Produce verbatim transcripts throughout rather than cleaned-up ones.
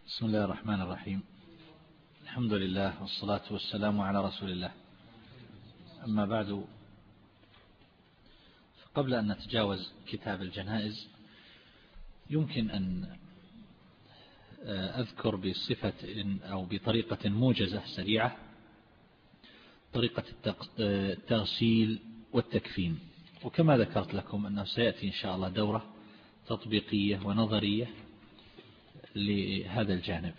بسم الله الرحمن الرحيم. الحمد لله والصلاة والسلام على رسول الله. أما بعد، قبل أن نتجاوز كتاب الجنائز يمكن أن أذكر بصفة أو بطريقة موجزة سريعة طريقة التغسيل والتكفين. وكما ذكرت لكم أنه سيأتي إن شاء الله دورة تطبيقية ونظرية لهذا الجانب،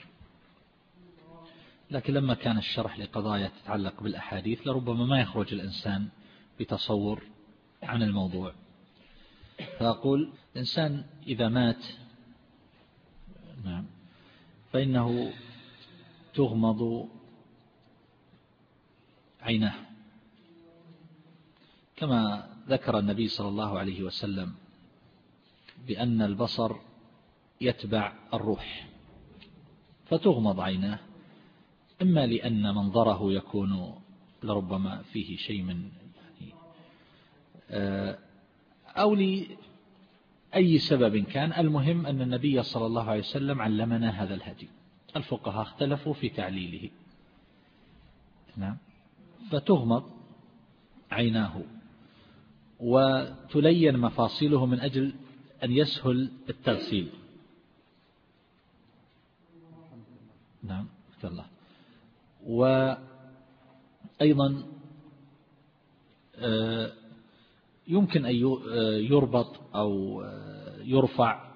لكن لما كان الشرح لقضايا تتعلق بالأحاديث لربما ما يخرج الإنسان بتصور عن الموضوع. فأقول الإنسان إذا مات نعم فإنه تغمض عيناه، كما ذكر النبي صلى الله عليه وسلم بأن البصر يتبع الروح، فتغمض عيناه، إما لأن منظره يكون لربما فيه شيء من أو لأي سبب كان. المهم أن النبي صلى الله عليه وسلم علمنا هذا الهدي. الفقهاء اختلفوا في تعليله. نعم، فتغمض عيناه وتلين مفاصله من أجل أن يسهل التغسيل. نعم الله. وأيضا يمكن أن يربط أو يرفع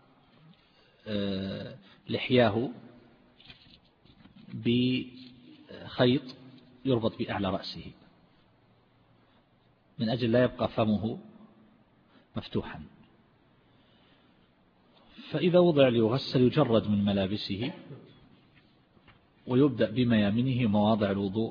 لحياه بخيط يربط بأعلى رأسه من أجل لا يبقى فمه مفتوحا. فإذا وضع ليغسل يجرد من ملابسه ويبدأ بميامنه مواضع الوضوء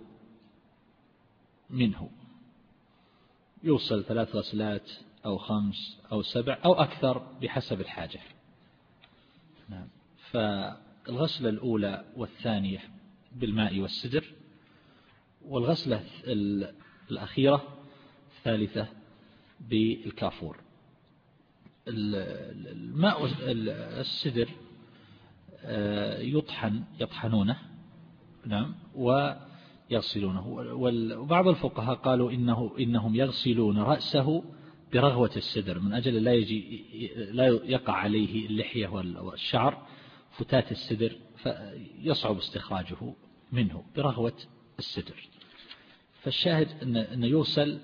منه، يوصل ثلاث غسلات أو خمس أو سبع أو أكثر بحسب الحاجة. نعم. فالغسلة الأولى والثانية بالماء والسدر، والغسلة الأخيرة الثالثة بالكافور. الماء السدر يطحن يطحنونه نعم ويغسلونه. وبعض الفقهاء قالوا إنه إنهم يغسلون رأسه برغوة السدر من أجل لا يجي لا يقع عليه اللحية والشعر فتات السدر، فيصعب استخراجه منه برغوة السدر. فالشاهد أن أن يوصل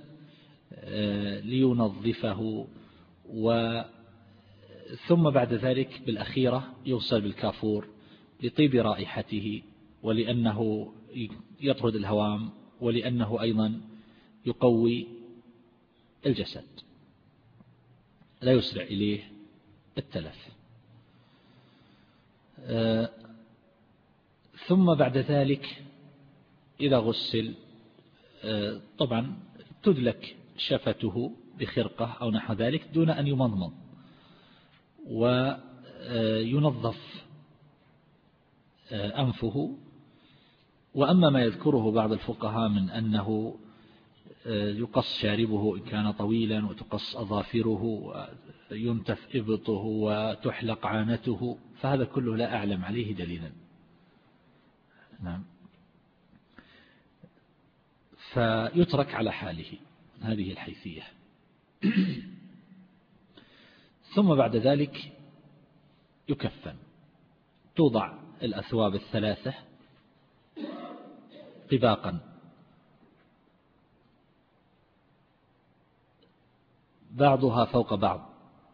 لينظفه، و ثم بعد ذلك بالأخيرة يغسل بالكافور لطيب رائحته، ولأنه يطرد الهوام، ولأنه أيضا يقوي الجسد لا يسرع إليه التلف. ثم بعد ذلك إذا غسل طبعا تدلك شفته بخرقة أو نحو ذلك دون أن يمضمض، وينظف أنفه. وأما ما يذكره بعض الفقهاء من أنه يقص شاربه إن كان طويلا، وتقص أظافره، وينتف إبطه، وتحلق عانته، فهذا كله لا أعلم عليه دليلا. نعم. فيترك على حاله هذه الحيثية. ثم بعد ذلك يكفن، توضع الأثواب الثلاثة طباقا، بعضها فوق بعض.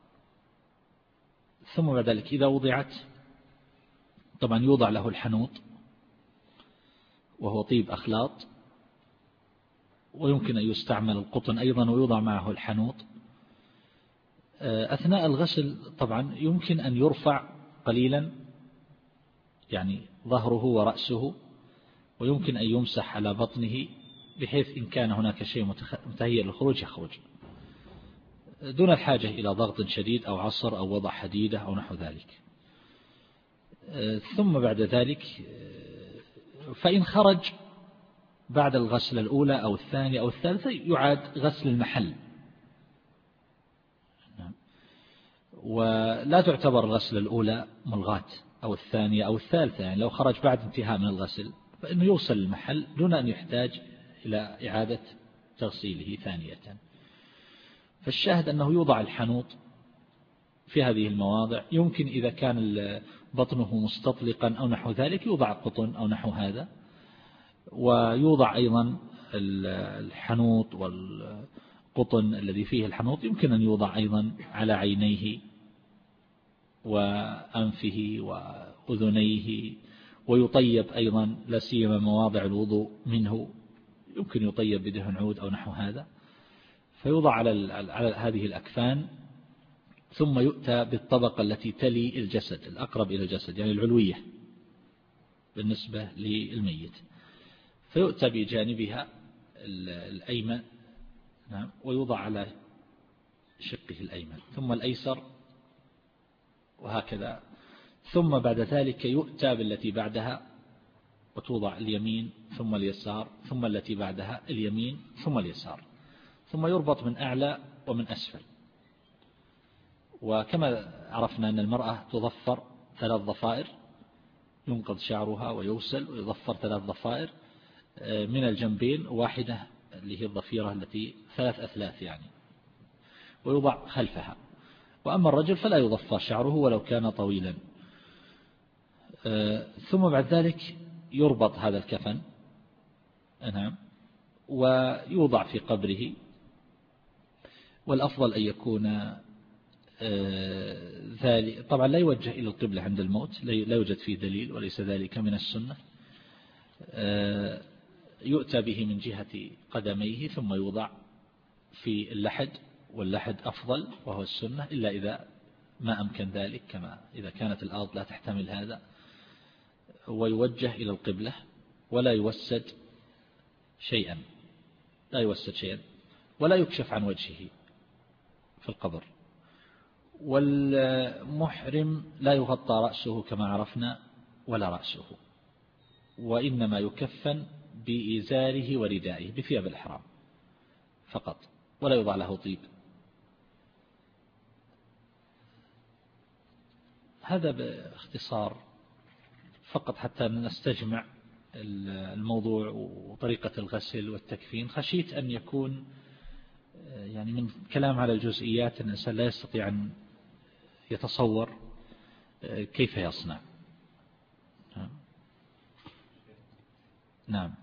ثم بعد ذلك إذا وضعت طبعا يوضع له الحنوط وهو طيب أخلاط، ويمكن أن يستعمل القطن أيضا ويوضع معه الحنوط. أثناء الغسل طبعا يمكن أن يرفع قليلا يعني ظهره ورأسه، ويمكن أن يمسح على بطنه بحيث إن كان هناك شيء متهيئ للخروج يخرج دون الحاجة إلى ضغط شديد أو عصر أو وضع حديدة أو نحو ذلك. ثم بعد ذلك فإن خرج بعد الغسلة الأولى أو الثانية أو الثالثة يعاد غسل المحل، ولا تعتبر الغسلة الأولى ملغاة أو الثانية أو الثالثة، يعني لو خرج بعد انتهاء من الغسل فإنه يوصل المحل دون أن يحتاج إلى إعادة تغسيله ثانية. فالشاهد أنه يوضع الحنوط في هذه المواضع. يمكن إذا كان بطنه مستطلقا أو نحو ذلك يوضع قطن أو نحو هذا. ويوضع أيضا الحنوط والقطن الذي فيه الحنوط يمكن أن يوضع أيضا على عينيه وأنفه وأذنيه، ويطيب أيضا لا سيما مواضع الوضوء منه يمكن يطيب بدهن عود أو نحو هذا. فيوضع على على هذه الأكفان، ثم يؤتى بالطبقة التي تلي الجسد الأقرب إلى الجسد، يعني العلوية بالنسبة للميت، فيؤتى بجانبها الأيمن، نعم، ويوضع على شقه الأيمن ثم الأيسر وهكذا. ثم بعد ذلك يؤتى بالتي بعدها وتوضع اليمين ثم اليسار، ثم التي بعدها اليمين ثم اليسار، ثم يربط من أعلى ومن أسفل. وكما عرفنا أن المرأة تضفر ثلاث ضفائر، ينقض شعرها ويوسل ويضفر ثلاث ضفائر من الجنبين، واحدة اللي هي الضفيرة التي ثلاث أثلاث يعني، ويوضع خلفها. وأما الرجل فلا يضفر شعره ولو كان طويلا. ثم بعد ذلك يربط هذا الكفن، نعم، ويوضع في قبره. والأفضل أن يكون ذلك طبعا لا يوجه إلى القبلة عند الموت، لا يوجد فيه دليل وليس ذلك من السنة. يؤتى به من جهة قدميه ثم يوضع في اللحد، واللحد أفضل وهو السنة، إلا إذا ما أمكن ذلك، كما إذا كانت الأرض لا تحتمل هذا. ويوجه إلى القبلة ولا يوسد شيئا، لا يوسد شيئا ولا يكشف عن وجهه في القبر. والمحرم لا يغطى رأسه كما عرفنا ولا رأسه، وإنما يكفن بإزاره وردائه بثياب الإحرام فقط، ولا يوضع له طيب. هذا باختصار فقط حتى نستجمع الموضوع وطريقة الغسل والتكفين. خشيت أن يكون يعني من كلام على الجزئيات الإنسان لا يستطيع أن يتصور كيف يصنع. نعم.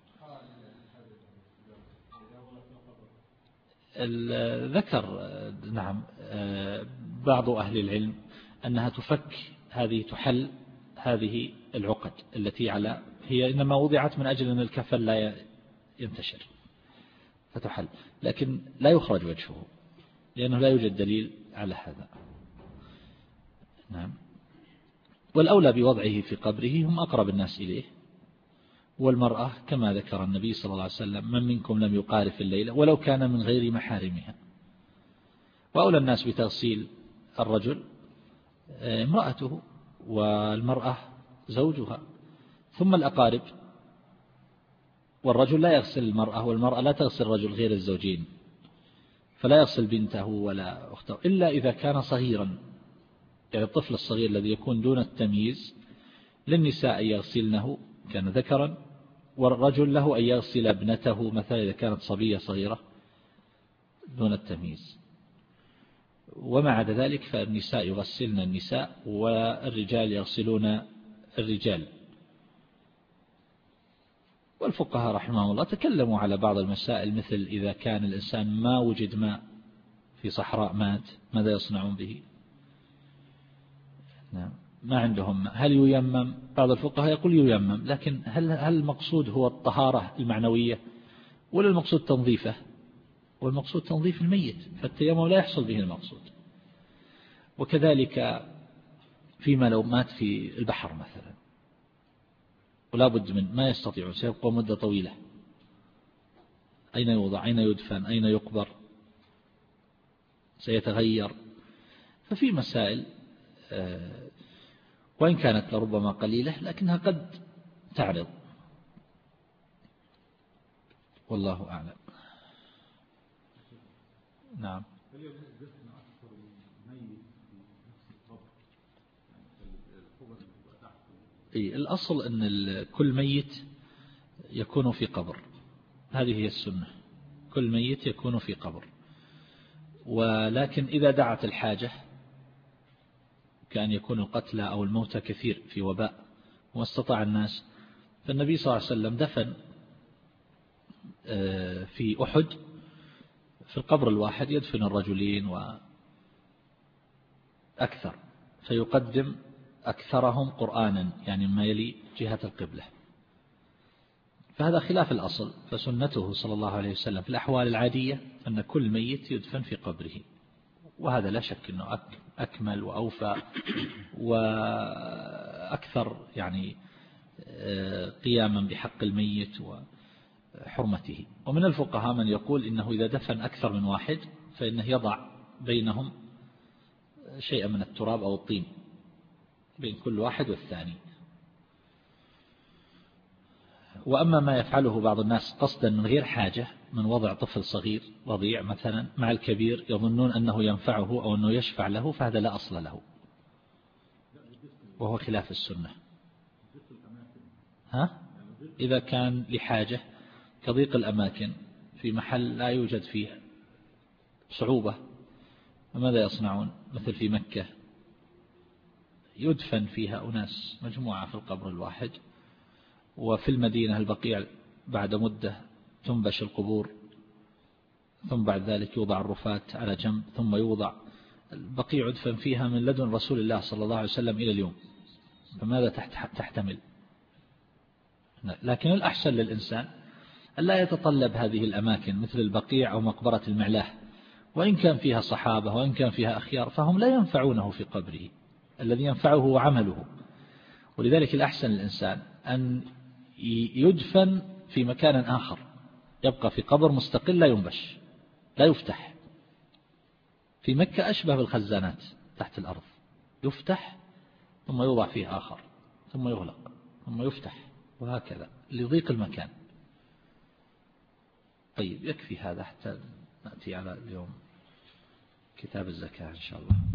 ذكر نعم بعض أهل العلم أنها تفك هذه تحل هذه العقد التي على هي إنما وضعت من أجل أن الكفن لا ينتشر فتحل، لكن لا يخرج وجهه لأنه لا يوجد دليل على هذا. نعم. والأولى بوضعه في قبره هم أقرب الناس إليه، والمرأة كما ذكر النبي صلى الله عليه وسلم: من منكم لم يقارف الليلة ولو كان من غير محارمها. وأولى الناس بتغسيل الرجل امرأته، والمرأة زوجها، ثم الأقارب. والرجل لا يغسل المرأة، والمرأة لا تغسل الرجل غير الزوجين، فلا يغسل بنته ولا أخته إلا إذا كان صغيرا، يعني الطفل الصغير الذي يكون دون التمييز للنساء أن يغسلنه كان ذكرا، والرجل له أن يغسل ابنته مثلا إذا كانت صبية صغيرة دون التمييز. وما عدا ذلك فالنساء يغسلن النساء والرجال يغسلون الرجال. والفقهاء رحمه الله تكلموا على بعض المسائل، مثل إذا كان الإنسان ما وجد ماء في صحراء مات ماذا يصنعون به؟ نعم. ما عندهم ماء، هل ييمم؟ بعض الفقهاء يقول ييمم، لكن هل هل المقصود هو الطهارة المعنوية ولا المقصود تنظيفه؟ والمقصود تنظيف الميت، فالتيمم لا يحصل به المقصود. وكذلك فيما لو مات في البحر مثلا ولا بد من ما يستطيع سيبقى مدة طويلة، أين يوضع؟ أين يدفن؟ أين يقبر؟ سيتغير. ففي مسائل وإن كانت لربما قليلة لكنها قد تعرض، والله أعلم. نعم. الأصل أن كل ميت يكون في قبر، هذه هي السنة، كل ميت يكون في قبر. ولكن إذا دعت الحاجة كأن يكون القتلى أو الموتى كثير في وباء واستطاع الناس، فالنبي صلى الله عليه وسلم دفن في أحد في القبر الواحد يدفن الرجلين وأكثر، فيقدم أكثرهم قرآنا يعني ما يلي جهة القبلة، فهذا خلاف الأصل. فسنته صلى الله عليه وسلم في الأحوال العادية أن كل ميت يدفن في قبره، وهذا لا شك أنه أكمل وأوفى وأكثر يعني قياما بحق الميت وحرمته. ومن الفقهاء من يقول إنه إذا دفن أكثر من واحد فإنه يضع بينهم شيئا من التراب أو الطين بين كل واحد والثاني. وأما ما يفعله بعض الناس قصدا من غير حاجة من وضع طفل صغير رضيع مثلا مع الكبير يظنون أنه ينفعه أو أنه يشفع له، فهذا لا أصل له وهو خلاف السنة. ها؟ إذا كان لحاجة كضيق الأماكن في محل لا يوجد فيه صعوبة، فماذا يصنعون؟ مثل في مكة يدفن فيها أناس مجموعة في القبر الواحد، وفي المدينة البقيع بعد مدة تنبش القبور، ثم بعد ذلك يوضع الرفات على جنب، ثم يوضع البقيع يدفن فيها من لدن رسول الله صلى الله عليه وسلم إلى اليوم، فماذا تحتمل؟ لكن الأحسن للإنسان ألا يتطلب هذه الأماكن مثل البقيع أو مقبرة المعلاه، وإن كان فيها صحابة وإن كان فيها أخيار فهم لا ينفعونه في قبره، الذي ينفعه هو عمله. ولذلك الأحسن للإنسان أن يدفن في مكان آخر، يبقى في قبر مستقل لا ينبش لا يفتح. في مكة أشبه بالخزانات تحت الأرض، يفتح ثم يوضع فيه آخر ثم يغلق ثم يفتح وهكذا لضيق المكان. طيب يكفي هذا حتى نأتي على اليوم كتاب الزكاة إن شاء الله.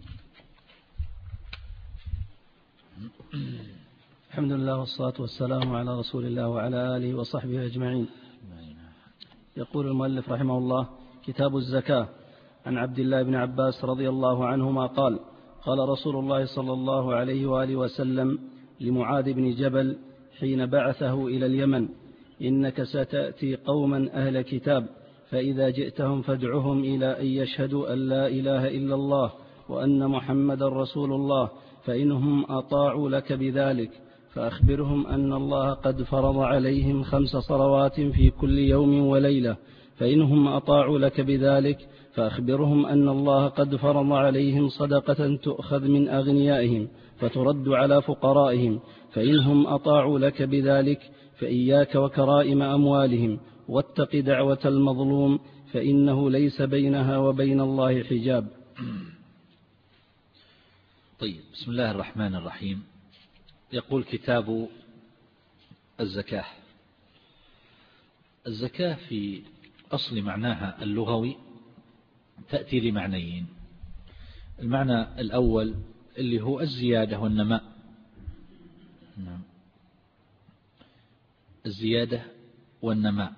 الحمد لله والصلاة والسلام على رسول الله وعلى آله وصحبه أجمعين. يقول المؤلف رحمه الله: كتاب الزكاة. عن عبد الله بن عباس رضي الله عنهما قال: قال رسول الله صلى الله عليه وآله وسلم لمعاذ بن جبل حين بعثه إلى اليمن: إنك ستأتي قوما أهل كتاب، فإذا جئتهم فادعهم إلى أن يشهدوا أن لا إله إلا الله وأن محمد رسول الله، فإنهم أطاعوا لك بذلك فأخبرهم أن الله قد فرض عليهم خمس صلوات في كل يوم وليلة، فإنهم أطاعوا لك بذلك فأخبرهم أن الله قد فرض عليهم صدقة تؤخذ من أغنيائهم فترد على فقرائهم، فإنهم أطاعوا لك بذلك فإياك وكرائم أموالهم، واتق دعوة المظلوم فإنه ليس بينها وبين الله حجاب. طيب، بسم الله الرحمن الرحيم. يقول كتاب الزكاة. الزكاة في أصل معناها اللغوي تأتي لمعنيين. المعنى الأول اللي هو الزيادة والنماء، الزيادة والنماء،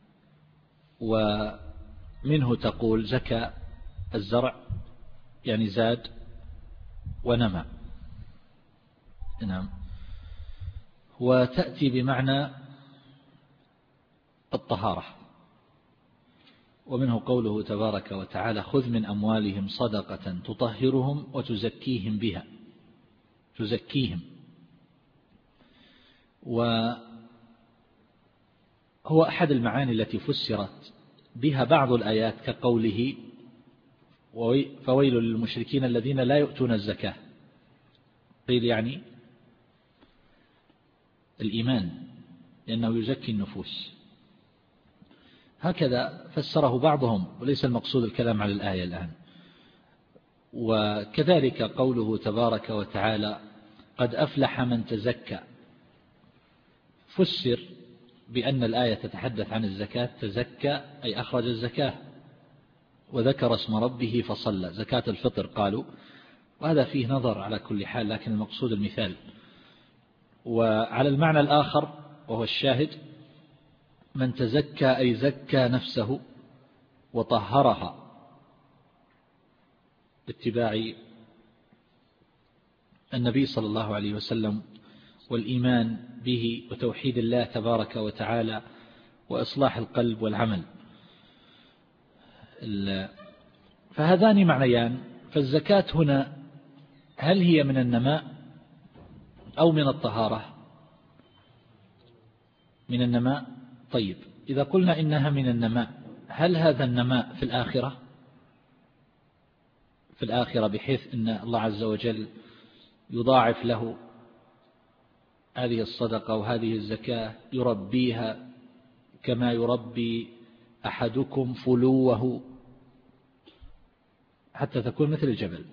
ومنه تقول زكى الزرع يعني زاد ونمى. نعم. وتأتي بمعنى الطهارة، ومنه قوله تبارك وتعالى: خذ من أموالهم صدقة تطهرهم وتزكيهم بها، تزكيهم. وهو أحد المعاني التي فسرت بها بعض الآيات كقوله: فويل للمشركين الذين لا يؤتون الزكاة. قيل يعني الإيمان لأنه يزكي النفوس. هكذا فسره بعضهم، وليس المقصود الكلام على الآية الآن. وكذلك قوله تبارك وتعالى: قد أفلح من تزكى، فسر بأن الآية تتحدث عن الزكاة، تزكى أي أخرج الزكاة وذكر اسم ربه فصلى، زكاة الفطر قالوا، وهذا فيه نظر على كل حال، لكن المقصود المثال. وعلى المعنى الآخر وهو الشاهد: من تزكى أي زكى نفسه وطهرها باتباع النبي صلى الله عليه وسلم والإيمان به وتوحيد الله تبارك وتعالى وإصلاح القلب والعمل. فهذان معنيان. فالزكاة هنا هل هي من النماء أو من الطهارة؟ من النماء. طيب، إذا قلنا إنها من النماء، هل هذا النماء في الآخرة؟ في الآخرة بحيث أن الله عز وجل يضاعف له هذه الصدقة وهذه الزكاة، يربيها كما يربي أحدكم فلوه حتى تكون مثل الجبل.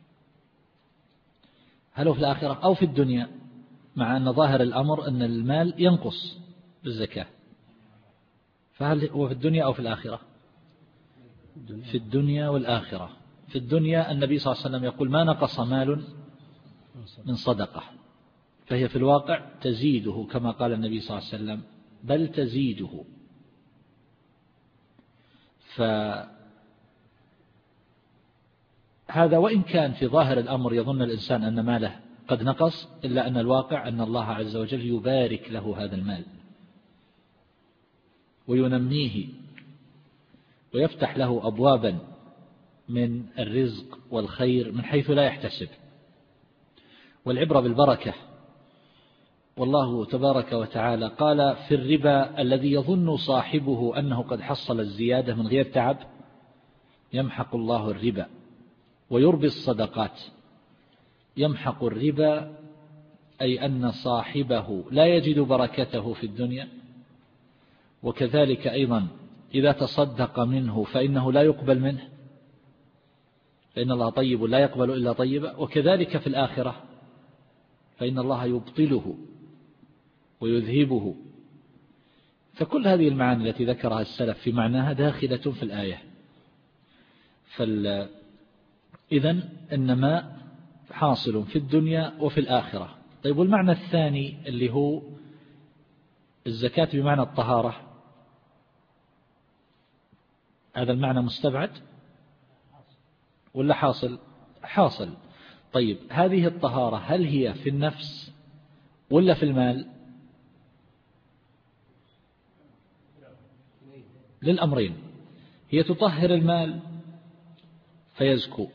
هل هو في الآخرة أو في الدنيا؟ مع أن ظاهر الأمر أن المال ينقص بالزكاة، فهل هو في الدنيا أو في الآخرة؟ في الدنيا والآخرة. في الدنيا النبي صلى الله عليه وسلم يقول: ما نقص مال من صدقة، فهي في الواقع تزيده كما قال النبي صلى الله عليه وسلم، بل تزيده. فهذا وإن كان في ظاهر الأمر يظن الإنسان أن ماله قد نقص، إلا أن الواقع أن الله عز وجل يبارك له هذا المال وينميه ويفتح له أبوابا من الرزق والخير من حيث لا يحتسب. والعبرة بالبركة. والله تبارك وتعالى قال في الربا: الذي يظن صاحبه أنه قد حصل الزيادة من غير تعب يمحق الله الربا ويربي الصدقات. يمحق الربا أي أن صاحبه لا يجد بركته في الدنيا، وكذلك أيضا إذا تصدق منه فإنه لا يقبل منه، فإن الله طيب لا يقبل إلا طيبا. وكذلك في الآخرة فإن الله يبطله ويذهبه. فكل هذه المعاني التي ذكرها السلف في معناها داخلة في الآية. إذن النماء حاصل في الدنيا وفي الآخرة. طيب، والمعنى الثاني اللي هو الزكاة بمعنى الطهارة، هذا المعنى مستبعد ولا حاصل؟ حاصل. طيب، هذه الطهارة هل هي في النفس ولا في المال؟ للأمرين. هي تطهر المال فيزكو،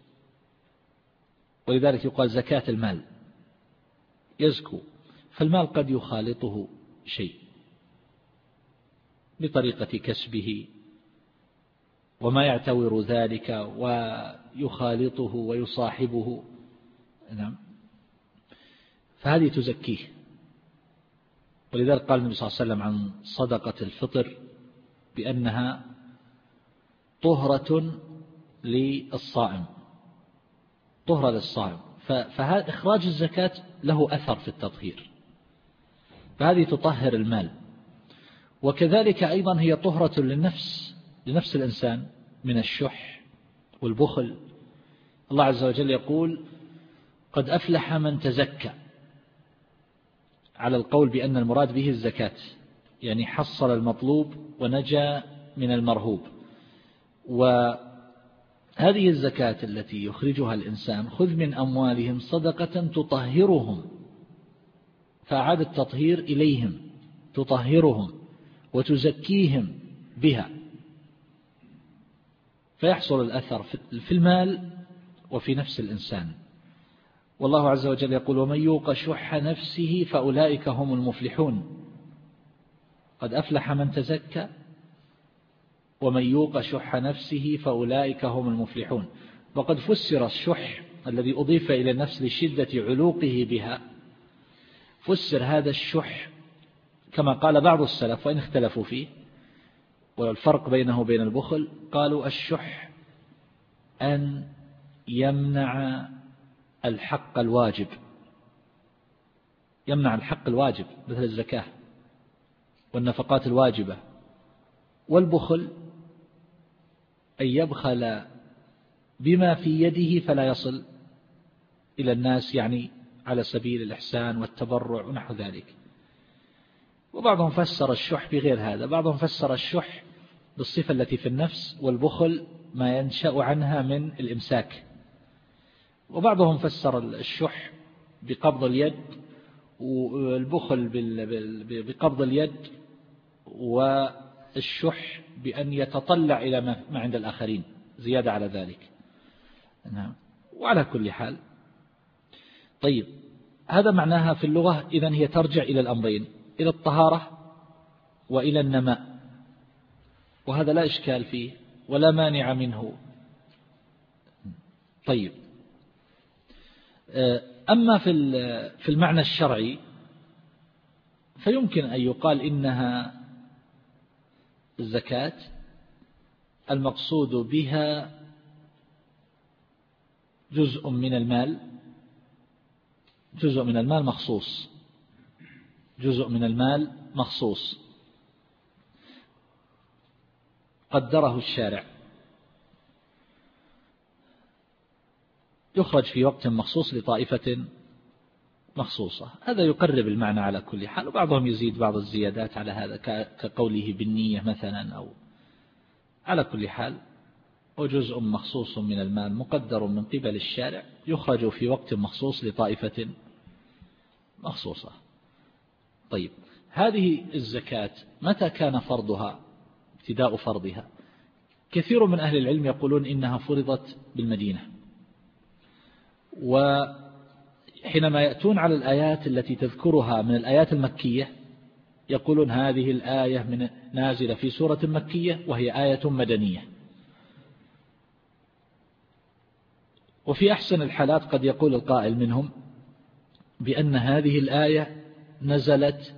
ولذلك يقال زكاة المال، يزكو. فالمال قد يخالطه شيء بطريقة كسبه وما يعتور ذلك ويخالطه ويصاحبه، نعم، فهذه تزكيه. ولذلك قال النبي صلى الله عليه وسلم عن صدقة الفطر بأنها طهرة للصائم، طهرة للصائم. فهذا إخراج الزكاة له أثر في التطهير، فهذه تطهر المال. وكذلك أيضا هي طهرة للنفس، لنفس الإنسان من الشح والبخل. الله عز وجل يقول: قد أفلح من تزكى، على القول بأن المراد به الزكاة، يعني حصل المطلوب ونجا من المرهوب. وهذه الزكاة التي يخرجها الإنسان: خذ من أموالهم صدقة تطهرهم، فأعاد التطهير إليهم، تطهرهم وتزكيهم بها، فيحصل الأثر في المال وفي نفس الإنسان. والله عز وجل يقول: ومن يوق شح نفسه فأولئك هم المفلحون. قد أفلح من تزكى ومن يوق شح نفسه فأولئك هم المفلحون. وقد فسر الشح الذي أضيف إلى النفس لشدة علوقه بها، فسر هذا الشح كما قال بعض السلف وإن اختلفوا فيه، والفرق بينه وبين البخل، قالوا الشح أن يمنع الحق الواجب، يمنع الحق الواجب مثل الزكاة والنفقات الواجبة. والبخل أن يبخل بما في يده فلا يصل إلى الناس، يعني على سبيل الإحسان والتبرع ونحو ذلك. وبعضهم فسر الشح بغير هذا، بعضهم فسر الشح بالصفة التي في النفس، والبخل ما ينشأ عنها من الإمساك. وبعضهم فسر الشح بقبض اليد، والبخل بقبض اليد، والشح بأن يتطلع إلى ما عند الآخرين زيادة على ذلك. نعم. وعلى كل حال، طيب، هذا معناها في اللغة. إذن هي ترجع إلى الأمرين، إلى الطهارة وإلى النماء، وهذا لا إشكال فيه ولا مانع منه. طيب، أما في المعنى الشرعي فيمكن أن يقال إنها الزكاة المقصود بها جزء من المال، جزء من المال مخصوص، جزء من المال مخصوص قدره الشارع، يخرج في وقت مخصوص لطائفة مخصوصة. هذا يقرب المعنى على كل حال، وبعضهم يزيد بعض الزيادات على هذا كقوله بالنية مثلا، أو على كل حال وجزء مخصوص من المال مقدر من قبل الشارع يخرج في وقت مخصوص لطائفة مخصوصة. طيب، هذه الزكاة متى كان فرضها، ابتداء فرضها؟ كثير من أهل العلم يقولون إنها فرضت بالمدينة، وحينما يأتون على الآيات التي تذكرها من الآيات المكية يقولون هذه الآية من نازلة في سورة مكية وهي آية مدنية. وفي أحسن الحالات قد يقول القائل منهم بأن هذه الآية نزلت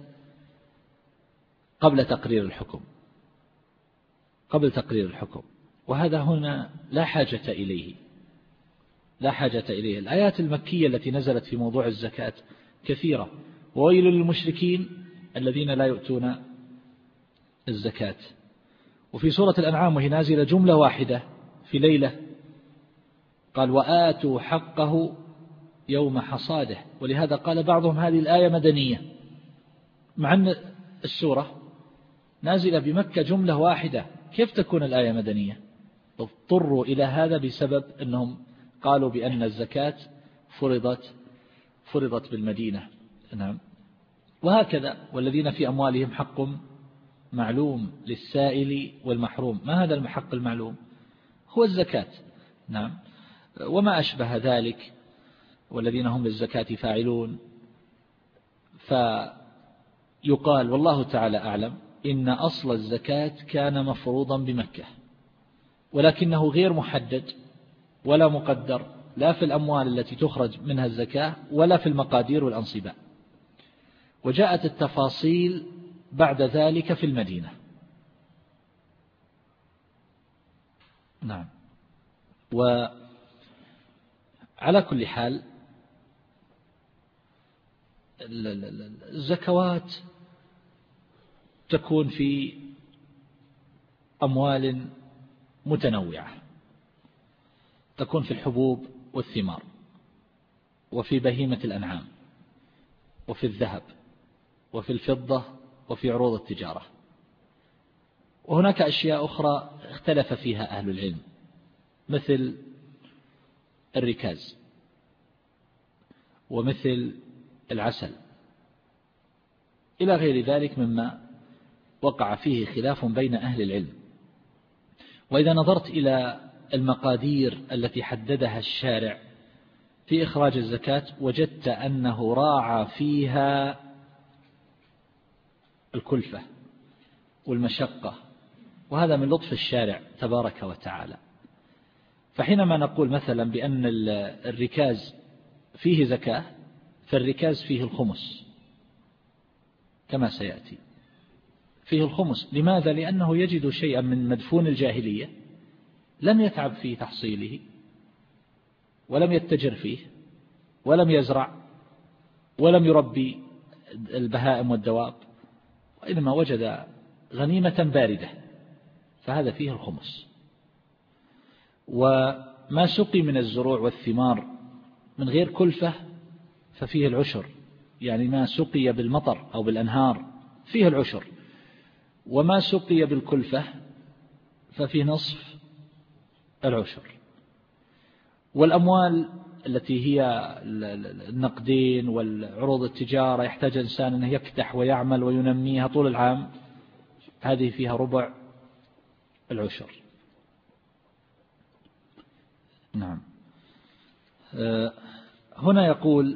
قبل تقرير الحكم، قبل تقرير الحكم، وهذا هنا لا حاجة إليه، لا حاجة إليه. الآيات المكية التي نزلت في موضوع الزكاة كثيرة. وويل للمشركين الذين لا يؤتون الزكاة. وفي سورة الأنعام وهي نازلة جملة واحدة في ليلة قال وآتوا حقه يوم حصاده، ولهذا قال بعضهم هذه الآية مدنية، مع أن السورة نازلة بمكة جملة واحدة، كيف تكون الآية مدنية؟ اضطروا إلى هذا بسبب أنهم قالوا بأن الزكاة فرضت فرضت بالمدينة. نعم. وهكذا والذين في أموالهم حق معلوم للسائل والمحروم. ما هذا الحق المعلوم؟ هو الزكاة. نعم. وما أشبه ذلك، والذين هم للزكاة فاعلون. فيقال والله تعالى أعلم إن أصل الزكاة كان مفروضا بمكة، ولكنه غير محدد ولا مقدر لا في الأموال التي تخرج منها الزكاة ولا في المقادير والأنصباء، وجاءت التفاصيل بعد ذلك في المدينة. نعم. وعلى كل حال الزكوات تكون في أموال متنوعة، تكون في الحبوب والثمار، وفي بهيمة الأنعام، وفي الذهب، وفي الفضة، وفي عروض التجارة. وهناك أشياء أخرى اختلف فيها أهل العلم مثل الركاز ومثل العسل إلى غير ذلك مما وقع فيه خلاف بين أهل العلم. وإذا نظرت إلى المقادير التي حددها الشارع في إخراج الزكاة وجدت أنه راعى فيها الكلفة والمشقة، وهذا من لطف الشارع تبارك وتعالى. فحينما نقول مثلا بأن الركاز فيه زكاة، فالركاز فيه الخمس كما سيأتي، فيه الخمس. لماذا؟ لأنه يجد شيئا من مدفون الجاهلية لم يتعب في تحصيله ولم يتجر فيه ولم يزرع ولم يربي البهائم والدواب، وإنما وجد غنيمة باردة، فهذا فيه الخمس. وما سقي من الزروع والثمار من غير كلفة ففيه العشر، يعني ما سقي بالمطر أو بالأنهار فيه العشر، وما سقي بالكلفة ففيه نصف العشر. والأموال التي هي النقدين والعروض التجارة يحتاج الإنسان أنه يفتح ويعمل وينميها طول العام، هذه فيها ربع العشر. نعم. هنا يقول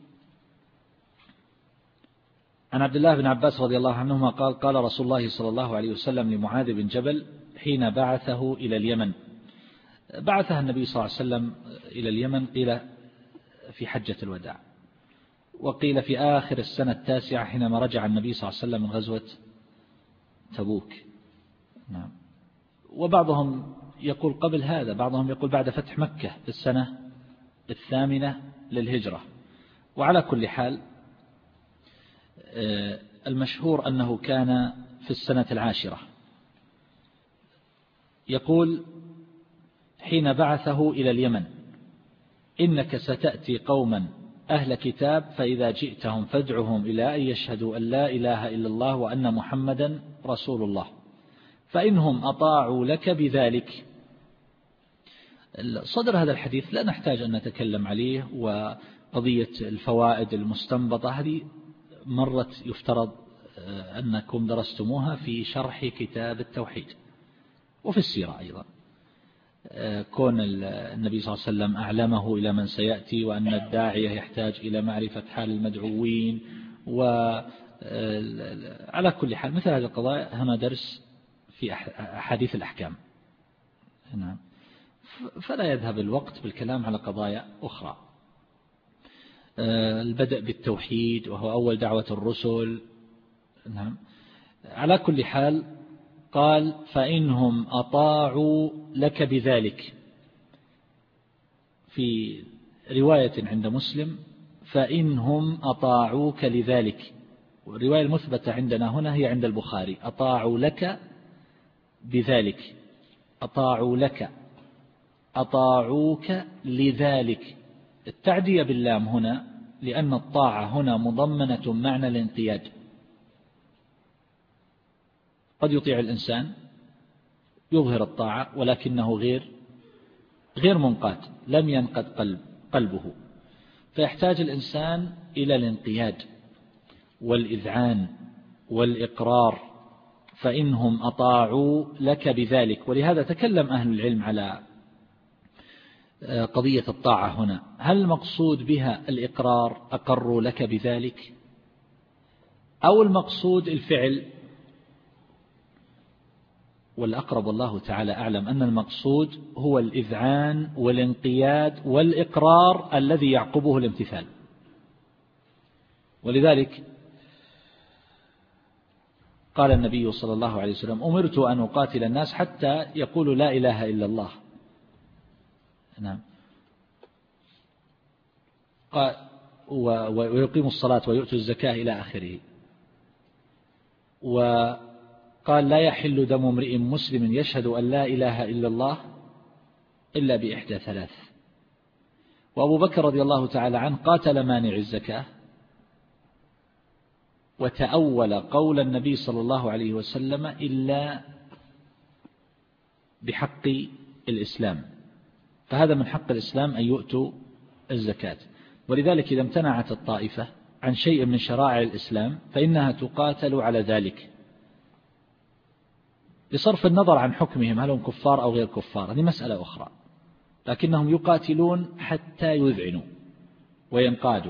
عن عبد الله بن عباس رضي الله عنهما قال قال رسول الله صلى الله عليه وسلم لمعاذ بن جبل حين بعثه إلى اليمن، بعثها النبي صلى الله عليه وسلم إلى اليمن، قيل في حجة الوداع، وقيل في آخر السنة التاسعة حينما رجع النبي صلى الله عليه وسلم من غزوة تبوك. نعم. وبعضهم يقول قبل هذا، بعضهم يقول بعد فتح مكة في السنة الثامنة للهجرة. وعلى كل حال المشهور أنه كان في السنة العاشرة. يقول حين بعثه إلى اليمن إنك ستأتي قوما أهل كتاب فإذا جئتهم فادعهم إلى أن يشهدوا أن لا إله إلا الله وأن محمدا رسول الله، فإنهم أطاعوا لك بذلك. صدر هذا الحديث لا نحتاج أن نتكلم عليه، وقضية الفوائد المستنبطة هذه مرت يفترض أنكم درستموها في شرح كتاب التوحيد وفي السيرة أيضا. كون النبي صلى الله عليه وسلم أعلمه إلى من سيأتي، وأن الداعية يحتاج إلى معرفة حال المدعوين، وعلى كل حال مثل هذه القضايا هنا درس في أحاديث الأحكام. نعم. فلا يذهب الوقت بالكلام على قضايا أخرى. البدء بالتوحيد وهو أول دعوة الرسل. نعم. على كل حال قال فإنهم أطاعوا لك بذلك، في رواية عند مسلم فإنهم أطاعوك لذلك، والرواية المثبتة عندنا هنا هي عند البخاري أطاعوا لك بذلك، أطاعوا لك، أطاعوك لذلك. التعدية باللام هنا لأن الطاعة هنا مضمنة معنى الانقياد. قد يطيع الإنسان يظهر الطاعة ولكنه غير غير منقاد، لم ينقد قلب قلبه، فيحتاج الإنسان إلى الانقياد والإذعان والإقرار، فإنهم أطاعوا لك بذلك. ولهذا تكلم أهل العلم على قضية الطاعة هنا، هل المقصود بها الإقرار أقروا لك بذلك، أو المقصود الفعل؟ والأقرب والله تعالى أعلم أن المقصود هو الإذعان والانقياد والإقرار الذي يعقبه الامتثال. ولذلك قال النبي صلى الله عليه وسلم أمرت أن أقاتل الناس حتى يقولوا لا إله إلا الله. نعم. قال ويقيموا الصلاة ويؤتوا الزكاة إلى آخره. وقال لا يحل دم امرئ مسلم يشهد أن لا إله إلا الله إلا بإحدى ثلاث. وأبو بكر رضي الله تعالى عنه قاتل مانع الزكاة وتأول قول النبي صلى الله عليه وسلم إلا بحق الإسلام، فهذا من حق الإسلام أن يؤتوا الزكاة. ولذلك إذا امتنعت الطائفة عن شيء من شرائع الإسلام فإنها تقاتل على ذلك، بصرف النظر عن حكمهم هل هم كفار أو غير كفار، هذه مسألة أخرى، لكنهم يقاتلون حتى يذعنوا وينقادوا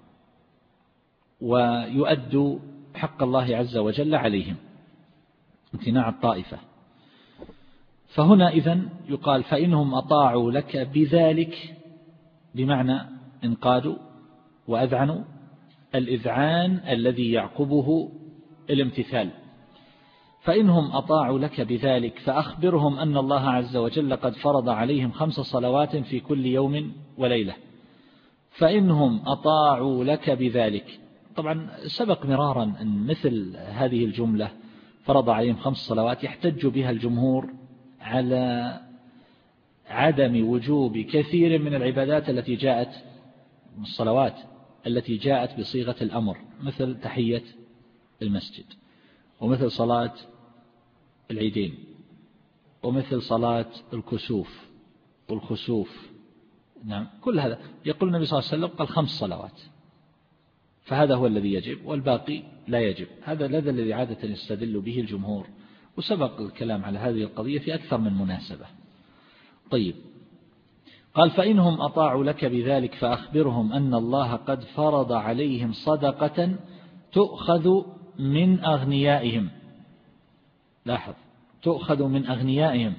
ويؤدوا حق الله عز وجل عليهم، امتناع الطائفة. فهنا إذن يقال فإنهم أطاعوا لك بذلك، بمعنى انقادوا وأذعنوا، الإذعان الذي يعقبه الامتثال. فإنهم أطاعوا لك بذلك فأخبرهم أن الله عز وجل قد فرض عليهم خمس صلوات في كل يوم وليلة. فإنهم أطاعوا لك بذلك، طبعا سبق مرارا أن مثل هذه الجملة فرض عليهم خمس صلوات يحتج بها الجمهور على عدم وجوب كثير من العبادات التي جاءت الصلوات التي جاءت بصيغة الأمر مثل تحية المسجد، ومثل صلاة العيدين، ومثل صلاة الكسوف والخسوف. نعم، كل هذا يقول النبي صلى الله عليه وسلم قال خمس صلوات، فهذا هو الذي يجب والباقي لا يجب. هذا هذا الذي عادة يستدل به الجمهور، وسبق الكلام على هذه القضية في أكثر من مناسبة. طيب، قال فإنهم أطاعوا لك بذلك فأخبرهم أن الله قد فرض عليهم صدقة تؤخذ من أغنيائهم. لاحظ، تؤخذ من أغنيائهم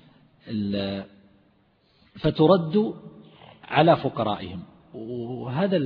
فترد على فقرائهم. وهذا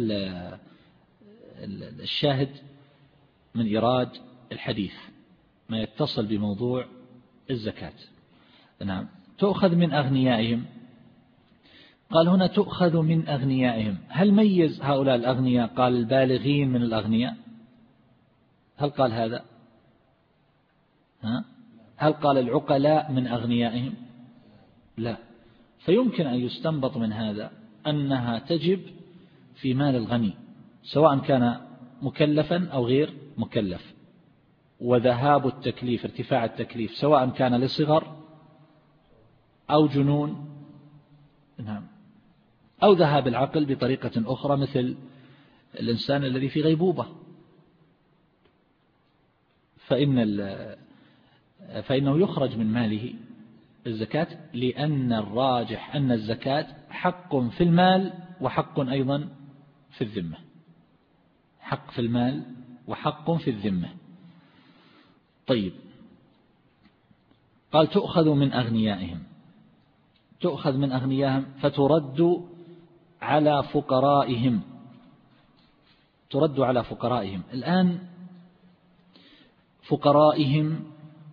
الشاهد من إيراد الحديث ما يتصل بموضوع الزكاة. نعم، تؤخذ من أغنيائهم. قال هنا تؤخذ من أغنيائهم، هل ميز هؤلاء الأغنياء؟ قال البالغين من الأغنياء؟ هل قال هذا؟ ها؟ هل قال العقلاء من أغنيائهم؟ لا. فيمكن أن يستنبط من هذا أنها تجب في مال الغني سواء كان مكلفا أو غير مكلف، وذهاب التكليف ارتفاع التكليف سواء كان لصغر أو جنون، نعم، أو ذهاب العقل بطريقة أخرى مثل الإنسان الذي في غيبوبة، فإن فإنه يخرج من ماله الزكاة، لأن الراجح أن الزكاة حق في المال وحق أيضا في الذمة، حق في المال وحق في الذمة. طيب، قال تؤخذ من أغنيائهم، تؤخذ من أغنيائهم فترد على فقرائهم، ترد على فقرائهم. الآن فقرائهم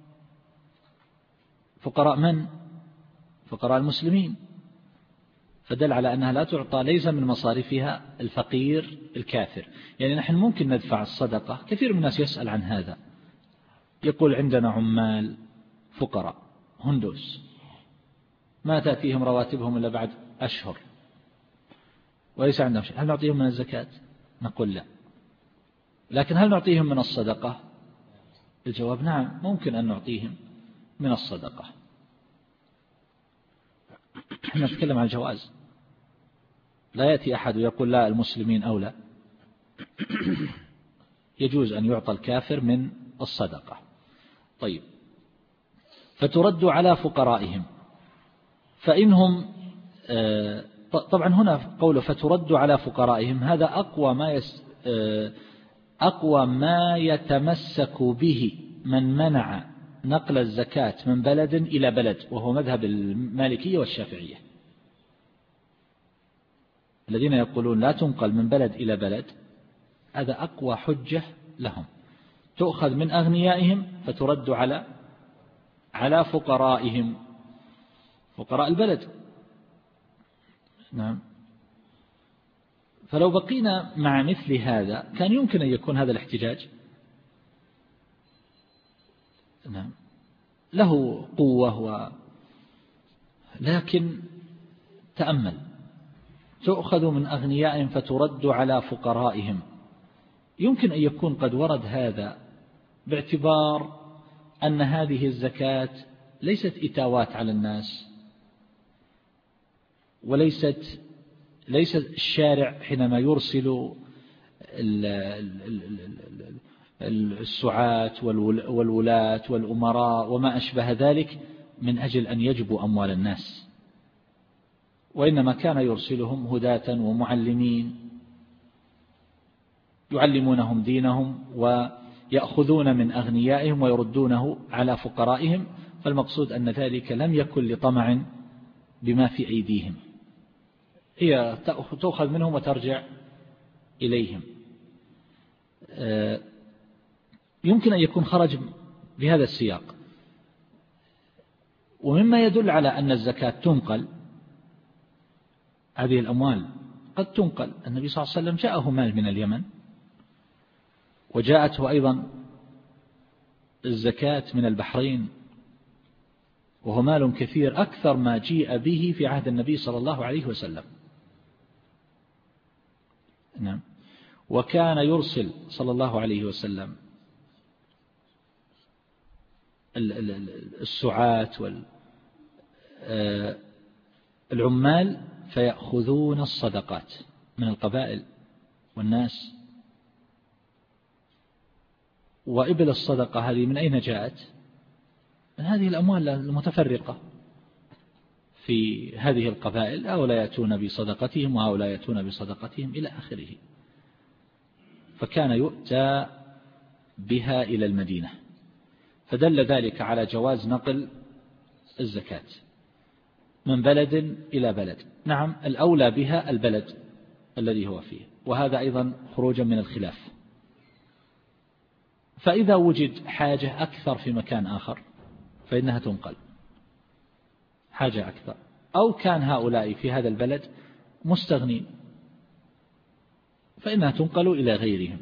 فقراء من؟ فقراء المسلمين، فدل على أنها لا تعطى ليس من مصاريفها الفقير الكافر. يعني نحن ممكن ندفع الصدقة، كثير من الناس يسأل عن هذا، يقول عندنا عمال فقراء هندوس ما تأتيهم رواتبهم إلا بعد أشهر وليس عندهم شيء، هل نعطيهم من الزكاة؟ نقول لا. لكن هل نعطيهم من الصدقة؟ الجواب نعم، ممكن أن نعطيهم من الصدقة. نحن نتكلم عن الجواز، لا يأتي أحد ويقول لا المسلمين أولى، يجوز أن يعطى الكافر من الصدقة. طيب، فترد على فقرائهم فإنهم، طبعا هنا قوله فترد على فقرائهم هذا أقوى ما يس أقوى ما يتمسك به من منع نقل الزكاة من بلد إلى بلد، وهو مذهب المالكية والشافعية، الذين يقولون لا تنقل من بلد إلى بلد. هذا أقوى حجة لهم، تؤخذ من أغنيائهم فترد على على فقرائهم، فقراء البلد. نعم، فلو بقينا مع مثل هذا كان يمكن أن يكون هذا الاحتجاج نعم له قوة و... لكن تأمل، تؤخذ من أغنيائهم فترد على فقرائهم، يمكن أن يكون قد ورد هذا باعتبار أن هذه الزكاة ليست إتاوات على الناس، وليست ليس الشارع حينما يرسل السعاة والولاة والأمراء وما أشبه ذلك من أجل أن يجبوا أموال الناس، وإنما كان يرسلهم هداة ومعلمين يعلمونهم دينهم ويأخذون من أغنيائهم ويردونه على فقرائهم. فالمقصود أن ذلك لم يكن لطمع بما في أيديهم، هي تأخذ منهم وترجع إليهم. يمكن أن يكون خرج بهذا السياق. ومما يدل على أن الزكاة تنقل، هذه الأموال قد تنقل. النبي صلى الله عليه وسلم جاءه مال من اليمن، وجاءته أيضا الزكاة من البحرين، وهو مال كثير أكثر ما جيء به في عهد النبي صلى الله عليه وسلم. نعم. وكان يرسل صلى الله عليه وسلم السعاة والعمال فيأخذون الصدقات من القبائل والناس. وإبل الصدقة هذه من أين جاءت؟ من هذه الأموال المتفرقة في هذه القبائل، هؤلاء يأتون بصدقتهم وهؤلاء يأتون بصدقتهم إلى آخره. فكان يؤتى بها إلى المدينة، فدل ذلك على جواز نقل الزكاة من بلد إلى بلد. نعم، الأولى بها البلد الذي هو فيه، وهذا أيضا خروجا من الخلاف. فإذا وجد حاجة أكثر في مكان آخر فإنها تنقل، حاجة أكثر، أو كان هؤلاء في هذا البلد مستغنين فإنها تنقل إلى غيرهم،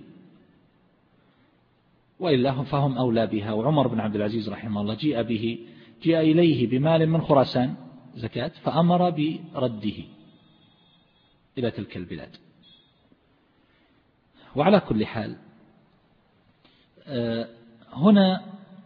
وإلا فهم أولى بها. وعمر بن عبد العزيز رحمه الله جيء به جيء إليه بمال من خراسان زكاة فأمر برده إلى تلك البلاد. وعلى كل حال هنا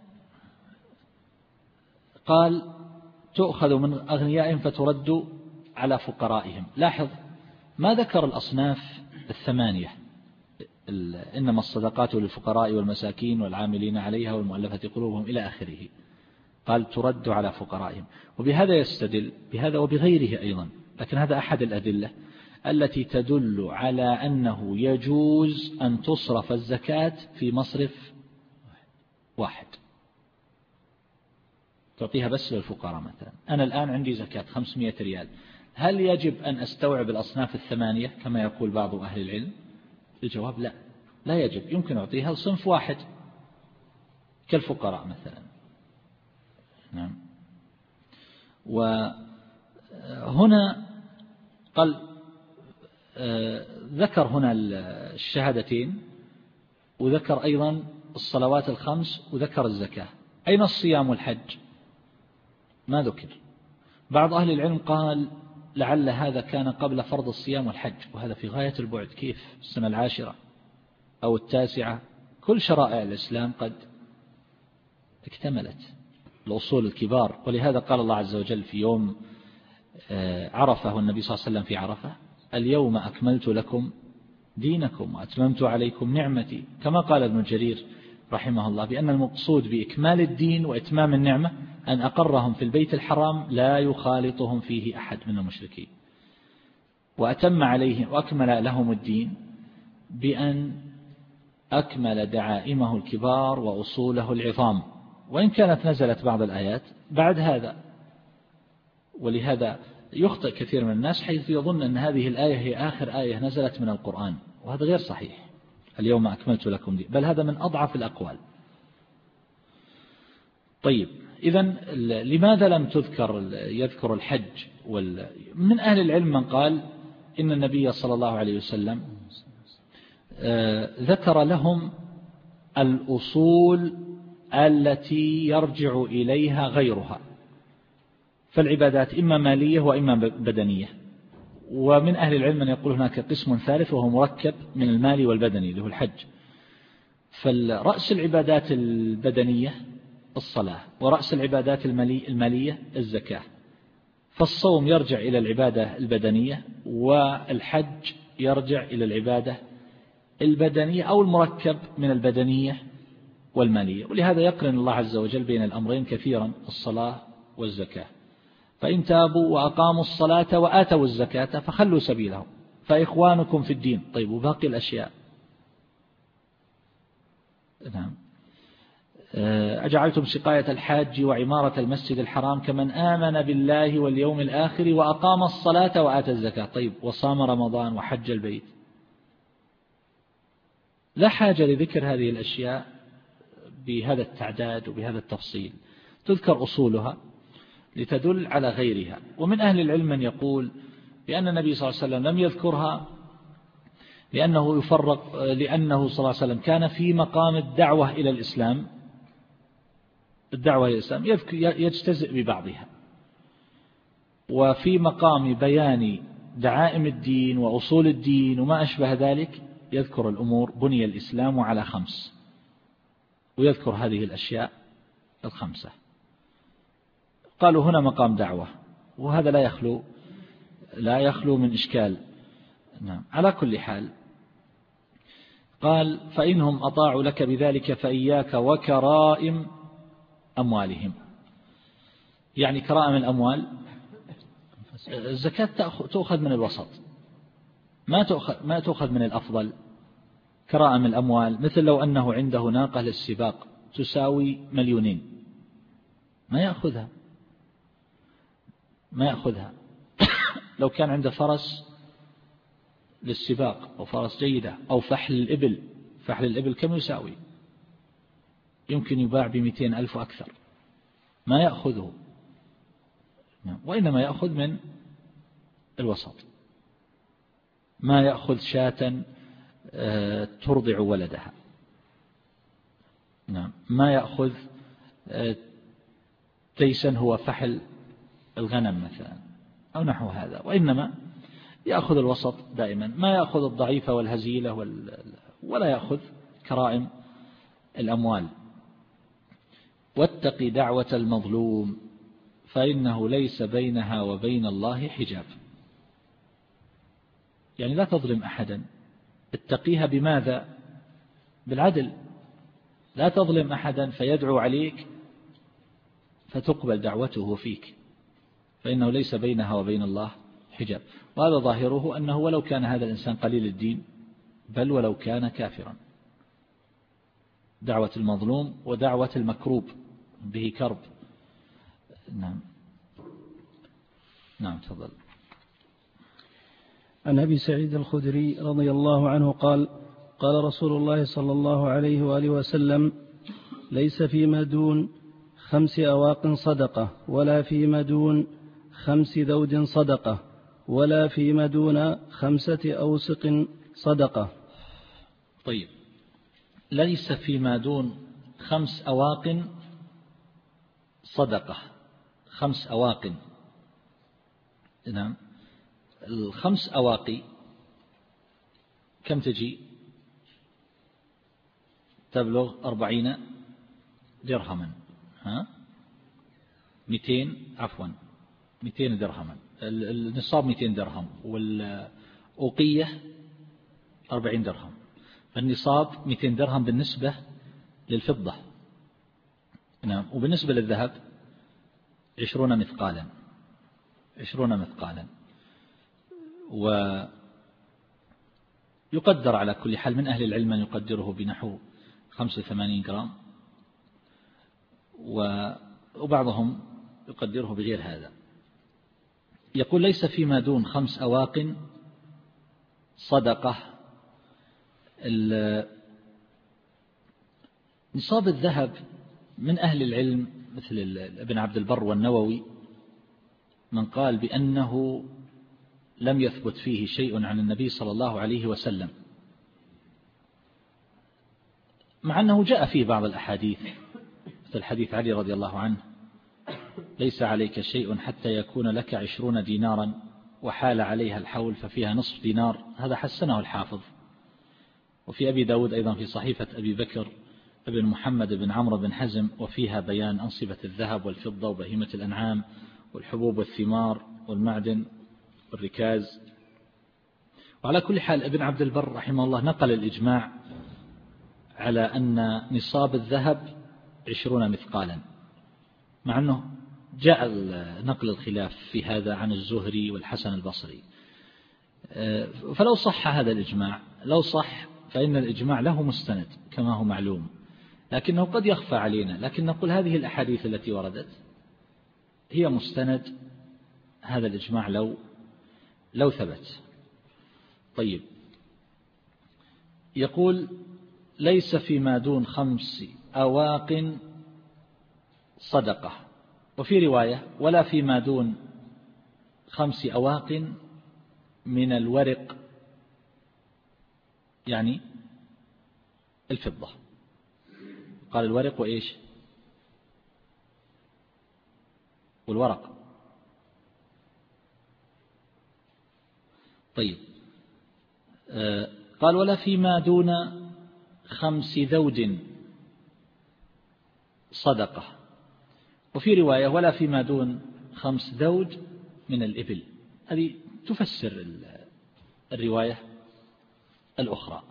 قال تؤخذ من أغنيائهم فترد على فقرائهم. لاحظ ما ذكر الأصناف الثمانية، إنما الصدقات للفقراء والمساكين والعاملين عليها والمؤلفة قلوبهم إلى آخره، قال ترد على فقرائهم. وبهذا يستدل بهذا وبغيره أيضا، لكن هذا أحد الأدلة التي تدل على أنه يجوز أن تصرف الزكاة في مصرف واحد، تعطيها بس للفقراء. مثلا أنا الآن عندي زكاة خمسمائة ريال، هل يجب أن أستوعب الأصناف الثمانية كما يقول بعض أهل العلم؟ الجواب لا، لا يجب، يمكن أعطيها لصنف واحد كالفقراء مثلا. نعم. وهنا قال ذكر هنا الشهادتين، وذكر أيضا الصلوات الخمس، وذكر الزكاة. أين الصيام والحج؟ ما ذكر. بعض أهل العلم قال لعل هذا كان قبل فرض الصيام والحج، وهذا في غاية البعد. كيف السنة العاشرة أو التاسعة؟ كل شرائع الإسلام قد اكتملت، الأصول الكبار. ولهذا قال الله عز وجل في يوم عرفة والنبي صلى الله عليه وسلم في عرفة: اليوم أكملت لكم دينكم وأتممت عليكم نعمتي. كما قال ابن جرير رحمه الله بأن المقصود بإكمال الدين وإتمام النعمة أن أقرهم في البيت الحرام لا يخالطهم فيه أحد من المشركين، وأتم عليهم وأكمل لهم الدين بأن أكمل دعائمه الكبار وأصوله العظام، وإن كانت نزلت بعض الآيات بعد هذا. ولهذا يخطئ كثير من الناس حيث يظن أن هذه الآية هي آخر آية نزلت من القرآن، وهذا غير صحيح. اليوم أكملت لكم دين، بل هذا من أضعف الأقوال. طيب، إذن لماذا لم تذكر يذكر الحج؟ من أهل العلم من قال إن النبي صلى الله عليه وسلم ذكر لهم الأصول التي يرجع إليها غيرها، فالعبادات إما مالية وإما بدنية. ومن أهل العلم من يقول هناك قسم ثالث وهو مركب من المال والبدني اللي هو الحج. فالرأس العبادات البدنية الصلاة، ورأس العبادات المالية الزكاة. فالصوم يرجع إلى العبادة البدنية، والحج يرجع إلى العبادة البدنية أو المركب من البدنية والمالية. ولهذا يقرن الله عز وجل بين الأمرين كثيرا، الصلاة والزكاة. فإن تابوا وأقاموا الصلاة وآتوا الزكاة فخلوا سبيلهم فإخوانكم في الدين. طيب، وباقي الأشياء؟ نعم. أجعلتم سقاية الحاج وعمارة المسجد الحرام كمن آمن بالله واليوم الآخر وأقام الصلاة وآتى الزكاة. طيب، وصام رمضان وحج البيت؟ لا حاجة لذكر هذه الأشياء بهذا التعداد وبهذا التفصيل، تذكر أصولها لتدل على غيرها. ومن أهل العلم من يقول بأن النبي صلى الله عليه وسلم لم يذكرها لأنه يفرق، لأنه صلى الله عليه وسلم كان في مقام الدعوة إلى الإسلام الدعوة إلى الإسلام يجتزئ ببعضها، وفي مقام بيان دعائم الدين وأصول الدين وما أشبه ذلك يذكر الأمور بني الإسلام على خمس، ويذكر هذه الأشياء الخمسة. قالوا هنا مقام دعوة، وهذا لا يخلو لا يخلو من إشكال. نعم. على كل حال قال فإنهم أطاعوا لك بذلك فإياك وكرائم أموالهم. يعني كرائم الأموال الزكاة تأخذ من الوسط، ما تأخذ, ما تأخذ من الأفضل. كرائم الأموال مثل لو أنه عنده ناقة للسباق تساوي مليونين، ما يأخذها ما يأخذها لو كان عنده فرس للسباق أو فرس جيدة أو فحل الإبل. فحل الإبل كم يساوي؟ يمكن يباع بمئتين ألف أكثر، ما يأخذه، وإنما يأخذ من الوسط. ما يأخذ شاة ترضع ولدها، نعم. ما يأخذ تيسا هو فحل الغنم مثلا أو نحو هذا، وإنما يأخذ الوسط دائما. ما يأخذ الضعيفة والهزيلة وال... ولا يأخذ كرائم الأموال. واتق دعوة المظلوم فإنه ليس بينها وبين الله حجاب. يعني لا تظلم أحدا، اتقيها بماذا؟ بالعدل. لا تظلم أحدا فيدعو عليك فتقبل دعوته فيك، فإنه ليس بينها وبين الله حجاب. وهذا ظاهره أنه ولو كان هذا الإنسان قليل الدين، بل ولو كان كافرا. دعوة المظلوم ودعوة المكروب به كرب. نعم نعم تفضل. عن أبي سعيد الخدري رضي الله عنه قال قال رسول الله صلى الله عليه وآله وسلم ليس فيما دون خمس أواق صدقة، ولا فيما دون خمس ذود صدقة، ولا فيما دون خمسة أوسق صدقة. طيب، ليس فيما دون خمس أواق صدقة. خمس أواق، نعم. الخمس أواقي كم تجي؟ تبلغ أربعين درهما. ها مئتين عفوا مئتين درهما. النصاب مئتين درهم، والأوقية أربعين درهم. فالنصاب مئتين درهم بالنسبة للفضة، نعم. وبالنسبة للذهب عشرون مثقالا عشرون مثقالا. ويقدر على كل حال من أهل العلم من يقدره بنحو خمسة وثمانين جرام، وبعضهم يقدره بغير هذا. يقول ليس فيما دون خمس أواق صدقة. نصاب الذهب من أهل العلم مثل ابن عبد البر والنووي من قال بأنه لم يثبت فيه شيء عن النبي صلى الله عليه وسلم، مع أنه جاء فيه بعض الأحاديث مثل حديث علي رضي الله عنه ليس عليك شيء حتى يكون لك عشرون دينارا وحال عليها الحول ففيها نصف دينار. هذا حسنه الحافظ. وفي أبي داود أيضا في صحيفة أبي بكر ابن محمد بن عمرو بن حزم وفيها بيان أنصبة الذهب والفضة وبهيمة الأنعام والحبوب والثمار والمعدن والركاز. وعلى كل حال ابن عبد البر رحمه الله نقل الإجماع على أن نصاب الذهب عشرون مثقالا، مع أنه جاء نقل الخلاف في هذا عن الزهري والحسن البصري. فلو صح هذا الإجماع، لو صح فإن الإجماع له مستند كما هو معلوم، لكنه قد يخفى علينا. لكن نقول هذه الأحاديث التي وردت هي مستند هذا الإجماع لو لو ثبت. طيب، يقول ليس فيما دون خمس أواق صدقة، وفي رواية ولا فيما دون خمس أواق من الورق، يعني الفضة. قال الورق وإيش؟ والورق. طيب، قال ولا فيما دون خمس ذود صدقة، وفي رواية ولا فيما دون خمس ذود من الإبل. هذه تفسر الرواية الأخرى.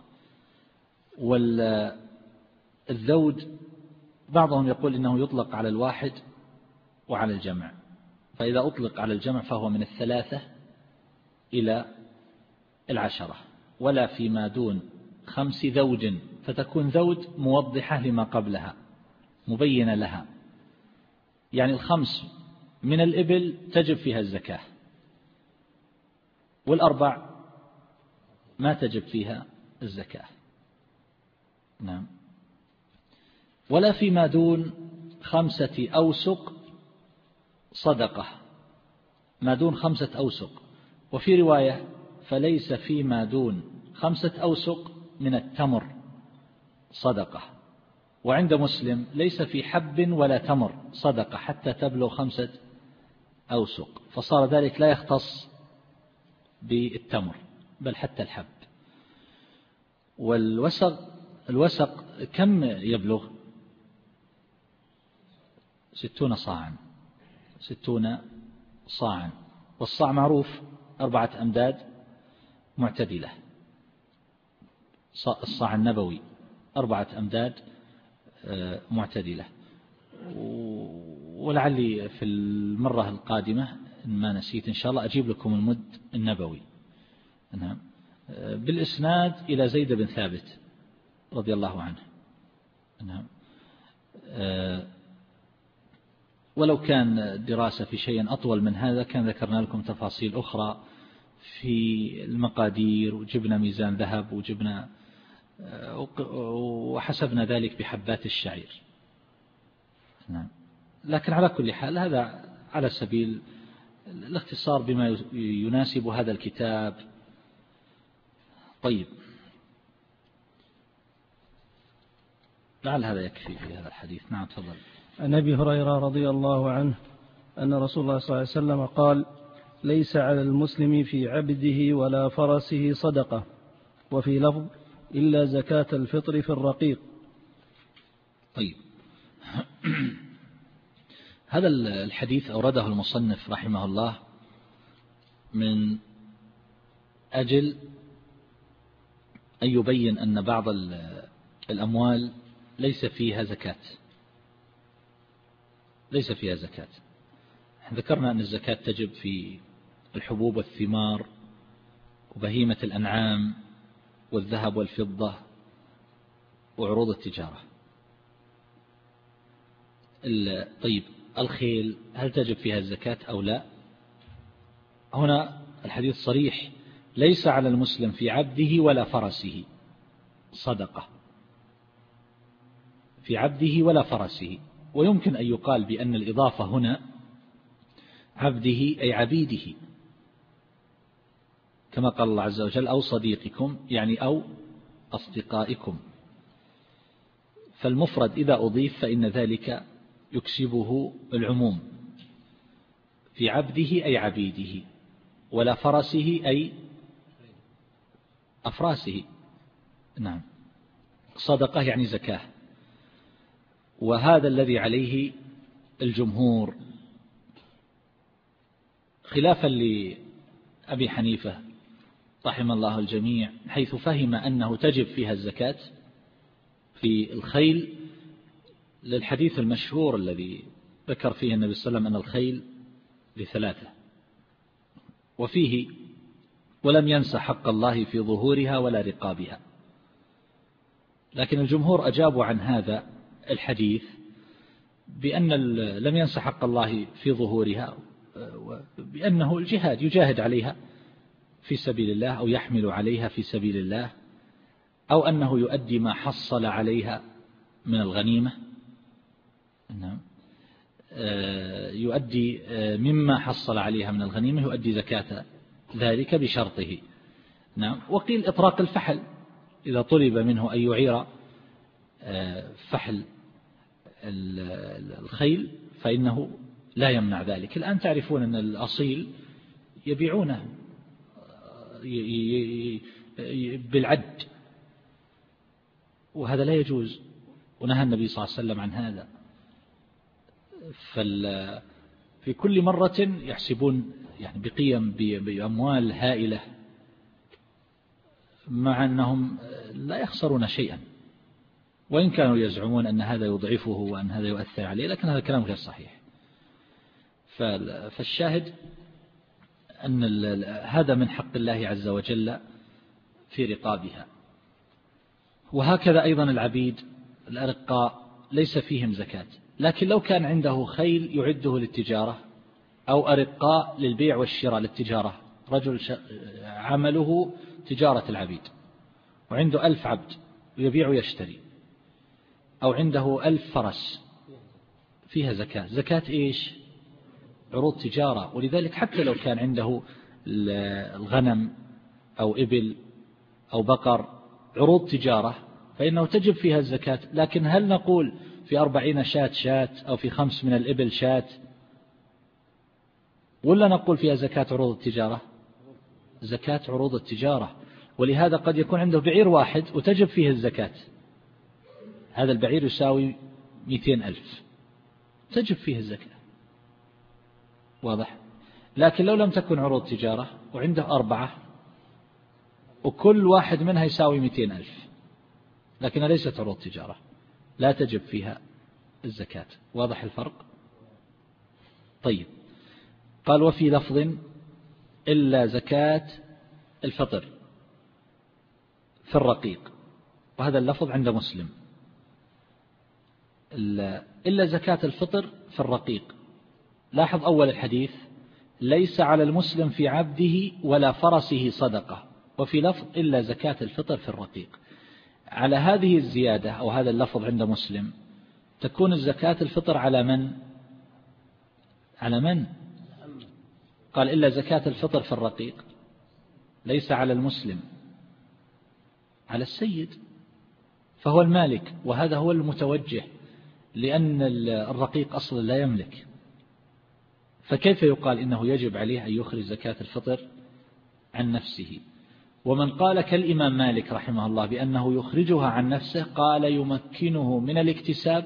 والذود بعضهم يقول إنه يطلق على الواحد وعلى الجمع، فإذا أطلق على الجمع فهو من الثلاثة إلى العشرة. ولا فيما دون خمس ذود، فتكون ذود موضحة لما قبلها مبينة لها، يعني الخمس من الإبل تجب فيها الزكاة، والأربع ما تجب فيها الزكاة. نعم. ولا فيما دون خمسة أوسق صدقة، ما دون خمسة أوسق. وفي رواية فليس فيما دون خمسة أوسق من التمر صدقة. وعند مسلم ليس في حب ولا تمر صدقة حتى تبلغ خمسة أوسق، فصار ذلك لا يختص بالتمر بل حتى الحب. والوسق الوسق كم يبلغ؟ ستون صاعا، ستون صاعا. والصاع معروف أربعة أمداد معتدلة، الصاع النبوي أربعة أمداد معتدلة. ولعلي في المرة القادمة إن ما نسيت إن شاء الله أجيب لكم المد النبوي. نعم. بالإسناد إلى زيد بن ثابت رضي الله عنه. نعم. ولو كان دراسة في شيء أطول من هذا كان ذكرنا لكم تفاصيل أخرى في المقادير، وجبنا ميزان ذهب، وجبنا وحسبنا ذلك بحبات الشعير. نعم. لكن على كل حال هذا على سبيل الاختصار بما يناسب هذا الكتاب. طيب، لعل هذا يكفي في هذا الحديث. نعم تفضل. عن أبي هريرة رضي الله عنه أن رسول الله صلى الله عليه وسلم قال: ليس على المسلم في عبده ولا فرسه صدقة، وفي لفظ إلا زكاة الفطر في الرقيق. طيب، هذا الحديث أورده المصنف رحمه الله من أجل أن يبين أن بعض الأموال ليس فيها زكاة، ليس فيها زكاة. ذكرنا أن الزكاة تجب في الحبوب والثمار وبهيمة الأنعام والذهب والفضة وعروض التجارة. طيب، الخيل هل تجب فيها الزكاة أو لا؟ هنا الحديث صريح: ليس على المسلم في عبده ولا فرسه صدقة، في عبده ولا فرسه. ويمكن أن يقال بأن الإضافة هنا عبده أي عبيده، كما قال الله عز وجل: أو صديقكم، يعني أو أصدقائكم. فالمفرد إذا أضيف فإن ذلك يكسبه العموم، في عبده أي عبيده، ولا فرسه أي أفراسه. نعم. صدقة يعني زكاة، وهذا الذي عليه الجمهور، خلافا لأبي حنيفة رحم الله الجميع، حيث فهم أنه تجب فيها الزكاة في الخيل، للحديث المشهور الذي ذكر فيه النبي صلى الله عليه وسلم أن الخيل لثلاثة، وفيه: ولم ينس حق الله في ظهورها ولا رقابها. لكن الجمهور أجابوا عن هذا الحديث بأن لم ينس حق الله في ظهورها، بأنه الجهاد يجاهد عليها في سبيل الله، أو يحمل عليها في سبيل الله، أو أنه يؤدي ما حصل عليها من الغنيمة. نعم. يؤدي مما حصل عليها من الغنيمة، يؤدي زكاة ذلك بشرطه. نعم. وقيل إطراق الفحل، إذا طلب منه أن يعير فحل الخيل فإنه لا يمنع ذلك. الآن تعرفون أن الأصيل يبيعونه، بالعد، وهذا لا يجوز، ونهى النبي صلى الله عليه وسلم عن هذا. في كل مرة يحسبون يعني بقيم بأموال هائلة، مع أنهم لا يخسرون شيئا، وإن كانوا يزعمون أن هذا يضعفه وأن هذا يؤثر عليه، لكن هذا كلام غير صحيح. فالشاهد أن هذا من حق الله عز وجل في رقابها. وهكذا أيضا العبيد الأرقاء ليس فيهم زكاة، لكن لو كان عنده خيل يعده للتجارة أو أرقاء للبيع والشراء للتجارة، رجل عمله تجارة العبيد وعنده ألف عبد ويبيع ويشتري، أو عنده ألف فرس، فيها زكاة. زكاة إيش؟ عروض تجارة. ولذلك حتى لو كان عنده الغنم أو إبل أو بقر عروض تجارة فإنه تجب فيها الزكاة. لكن هل نقول في أربعين شاة شاة أو في خمس من الإبل شاة، ولا نقول فيها زكاة عروض التجارة؟ زكاة عروض التجارة. ولهذا قد يكون عنده بعير واحد وتجب فيه الزكاة، هذا البعير يساوي مئتين ألف، تجب فيه الزكاة، واضح؟ لكن لو لم تكن عروض تجارة وعنده أربعة وكل واحد منها يساوي مئتين ألف لكنها ليست عروض تجارة، لا تجب فيها الزكاة. واضح الفرق؟ طيب، قال وفي لفظ إلا زكاة الفطر في الرقيق، وهذا اللفظ عند مسلم، إلا زكاة الفطر في الرقيق. لاحظ أول الحديث ليس على المسلم في عبده ولا فرسه صدقة، وفي لفظ إلا زكاة الفطر في الرقيق. على هذه الزيادة أو هذا اللفظ عند مسلم تكون الزكاة الفطر على من؟ على من؟ قال إلا زكاة الفطر في الرقيق، ليس على المسلم، على السيد، فهو المالك، وهذا هو المتوجه، لأن الرقيق أصلا لا يملك، فكيف يقال إنه يجب عليه أن يخرج زكاة الفطر عن نفسه؟ ومن قال كالإمام مالك رحمه الله بأنه يخرجها عن نفسه، قال يمكنه من الاكتساب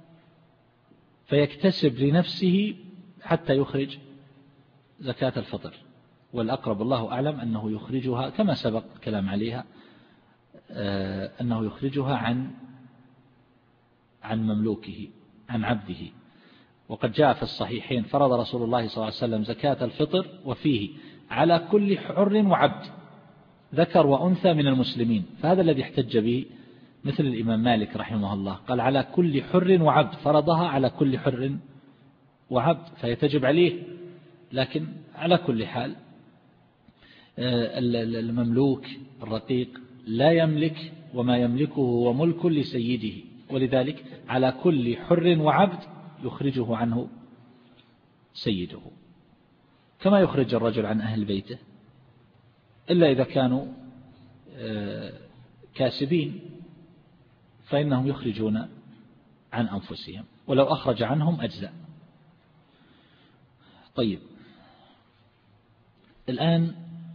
فيكتسب لنفسه حتى يخرج زكاة الفطر، والأقرب الله أعلم أنه يخرجها كما سبق كلام عليها، أنه يخرجها عن عن مملوكه، عن عبده. وقد جاء في الصحيحين فرض رسول الله صلى الله عليه وسلم زكاة الفطر وفيه على كل حر وعبد ذكر وأنثى من المسلمين، فهذا الذي احتج به مثل الإمام مالك رحمه الله، قال على كل حر وعبد، فرضها على كل حر وعبد فيتجب عليه. لكن على كل حال المملوك الرقيق لا يملك، وما يملكه هو ملك لسيده، ولذلك على كل حر وعبد يخرجه عنه سيده، كما يخرج الرجل عن أهل بيته، إلا إذا كانوا كاسبين فإنهم يخرجون عن أنفسهم، ولو أخرج عنهم أجزاء. طيب، الآن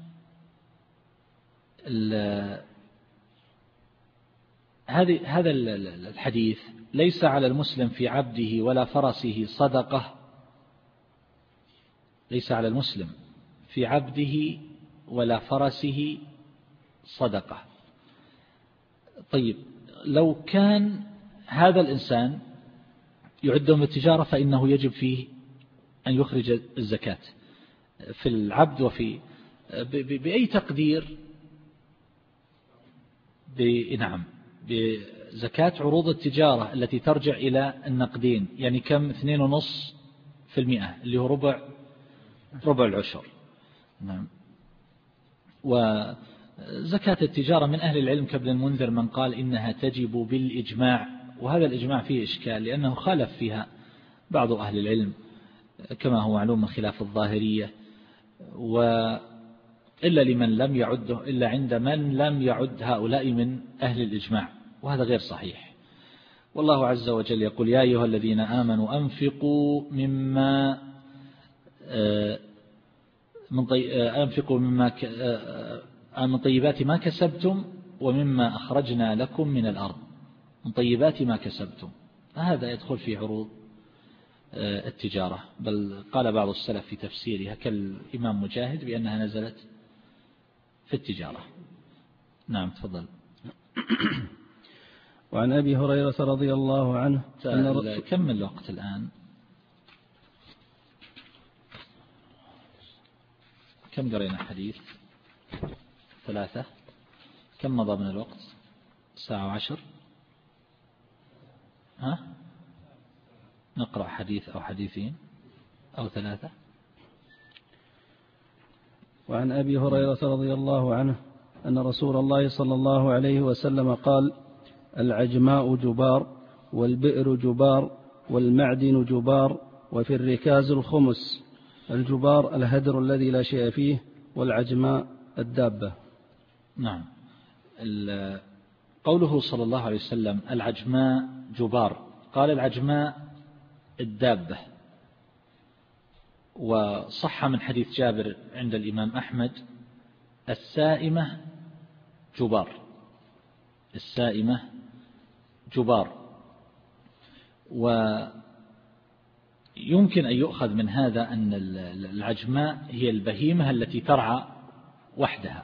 هذا الحديث ليس على المسلم في عبده ولا فرسه صدقة، ليس على المسلم في عبده ولا فرسه صدقة. طيب، لو كان هذا الإنسان يعدهم للتجارة فإنه يجب فيه أن يخرج الزكاة في العبد وفي بأي تقدير، نعم، بزكاة عروض التجارة التي ترجع إلى النقدين، يعني كم؟ اثنين ونص في المئة اللي هو ربع ربع العشر. نعم. وزكاة التجارة من أهل العلم كابن المنذر من قال إنها تجب بالإجماع، وهذا الإجماع فيه إشكال لأنه خالف فيها بعض أهل العلم كما هو معلوم من خلاف الظاهرية، وإلا لمن لم يعده إلا عند من لم يعد هؤلاء من أهل الإجماع، وهذا غير صحيح. والله عز وجل يقول يا أيها الذين آمنوا أنفقوا مما من طي... أنفقوا مما ك... من طيبات ما كسبتم ومما أخرجنا لكم من الأرض، من طيبات ما كسبتم، هذا يدخل في عروض التجارة. بل قال بعض السلف في تفسيرها كالإمام مجاهد بأنها نزلت في التجارة. نعم تفضل. وعن أبي هريرة رضي الله عنه أن كم الوقت الآن؟ كم قرينا حديث؟ ثلاثة. كم مضى من الوقت؟ ساعة وعشر. ها؟ نقرأ حديث أو حديثين أو ثلاثة. وعن أبي هريرة رضي الله عنه أن رسول الله صلى الله عليه وسلم قال: العجماء جبار، والبئر جبار، والمعدن جبار، وفي الركاز الخمس. الجبار الهدر الذي لا شيء فيه، والعجماء الدابة. نعم. قوله صلى الله عليه وسلم العجماء جبار، قال العجماء الدابة. وصح من حديث جابر عند الإمام أحمد: السائمة جبار، السائمة جبار. ويمكن أن يؤخذ من هذا أن العجماء هي البهيمة التي ترعى وحدها،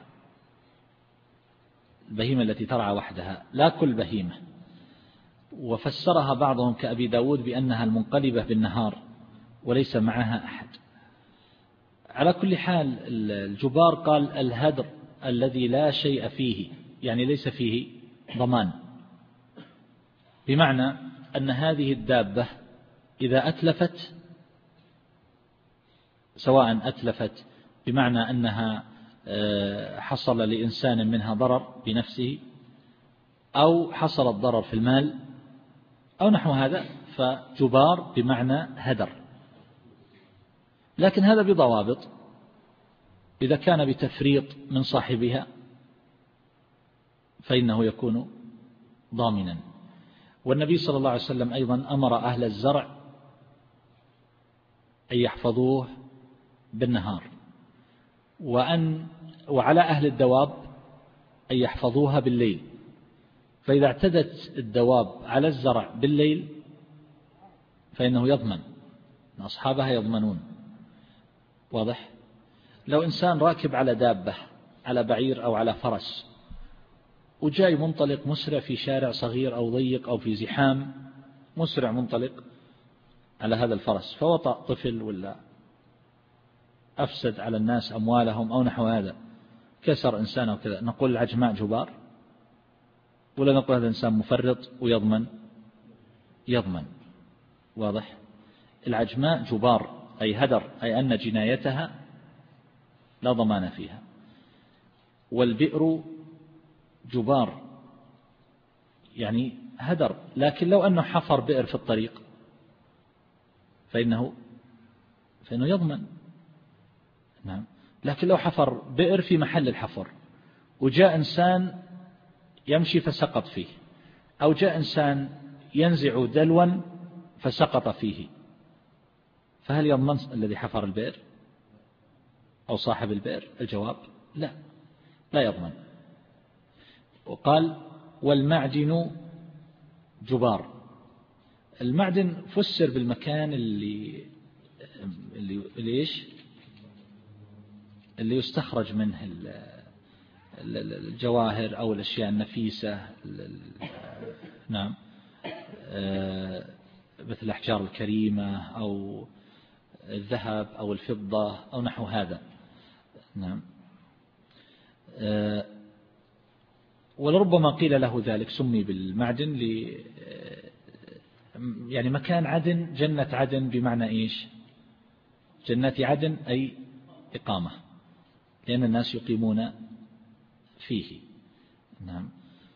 البهيمة التي ترعى وحدها، لا كل بهيمة. وفسرها بعضهم كأبي داود بأنها المنقلبة بالنهار وليس معها أحد. على كل حال الجبار قال الهدر الذي لا شيء فيه، يعني ليس فيه ضمان، بمعنى أن هذه الدابة إذا أتلفت، سواء أتلفت بمعنى أنها حصل لإنسان منها ضرر بنفسه، أو حصل الضرر في المال أو نحو هذا، فجبار بمعنى هدر. لكن هذا بضوابط، إذا كان بتفريط من صاحبها فإنه يكون ضامنا. والنبي صلى الله عليه وسلم أيضا أمر أهل الزرع أن يحفظوه بالنهار، وأن وعلى أهل الدواب أن يحفظوها بالليل. فإذا اعتدت الدواب على الزرع بالليل فإنه يضمن، أصحابها يضمنون. واضح؟ لو إنسان راكب على دابة، على بعير أو على فرس، وجاي منطلق مسرع في شارع صغير أو ضيق أو في زحام، مسرع منطلق على هذا الفرس، فوطأ طفل ولا أفسد على الناس أموالهم أو نحو هذا، كسر إنسان أو كذا، نقول العجماء جبار ولا نقول هذا إنسان مفرط ويضمن؟ يضمن. واضح؟ العجماء جبار أي هدر، أي أن جنايتها لا ضمان فيها. والبئر جبار يعني هدر، لكن لو أنه حفر بئر في الطريق فإنه فإنه يضمن. نعم. لكن لو حفر بئر في محل الحفر وجاء إنسان يمشي فسقط فيه، أو جاء إنسان ينزع دلوا فسقط فيه، فهل يضمن الذي حفر البئر أو صاحب البئر؟ الجواب لا، لا يضمن. وقال والمعدن جبار. المعدن فسر بالمكان اللي اللي ليش اللي يستخرج منه الجواهر أو الأشياء النفيسة، نعم، مثل الأحجار الكريمة أو الذهب أو الفضة أو نحو هذا. نعم. ولربما قيل له ذلك، سمي بالمعدن ل يعني مكان عدن، جنة عدن، بمعنى إيش؟ جنات عدن أي إقامة، لأن الناس يقيمون فيه. نعم.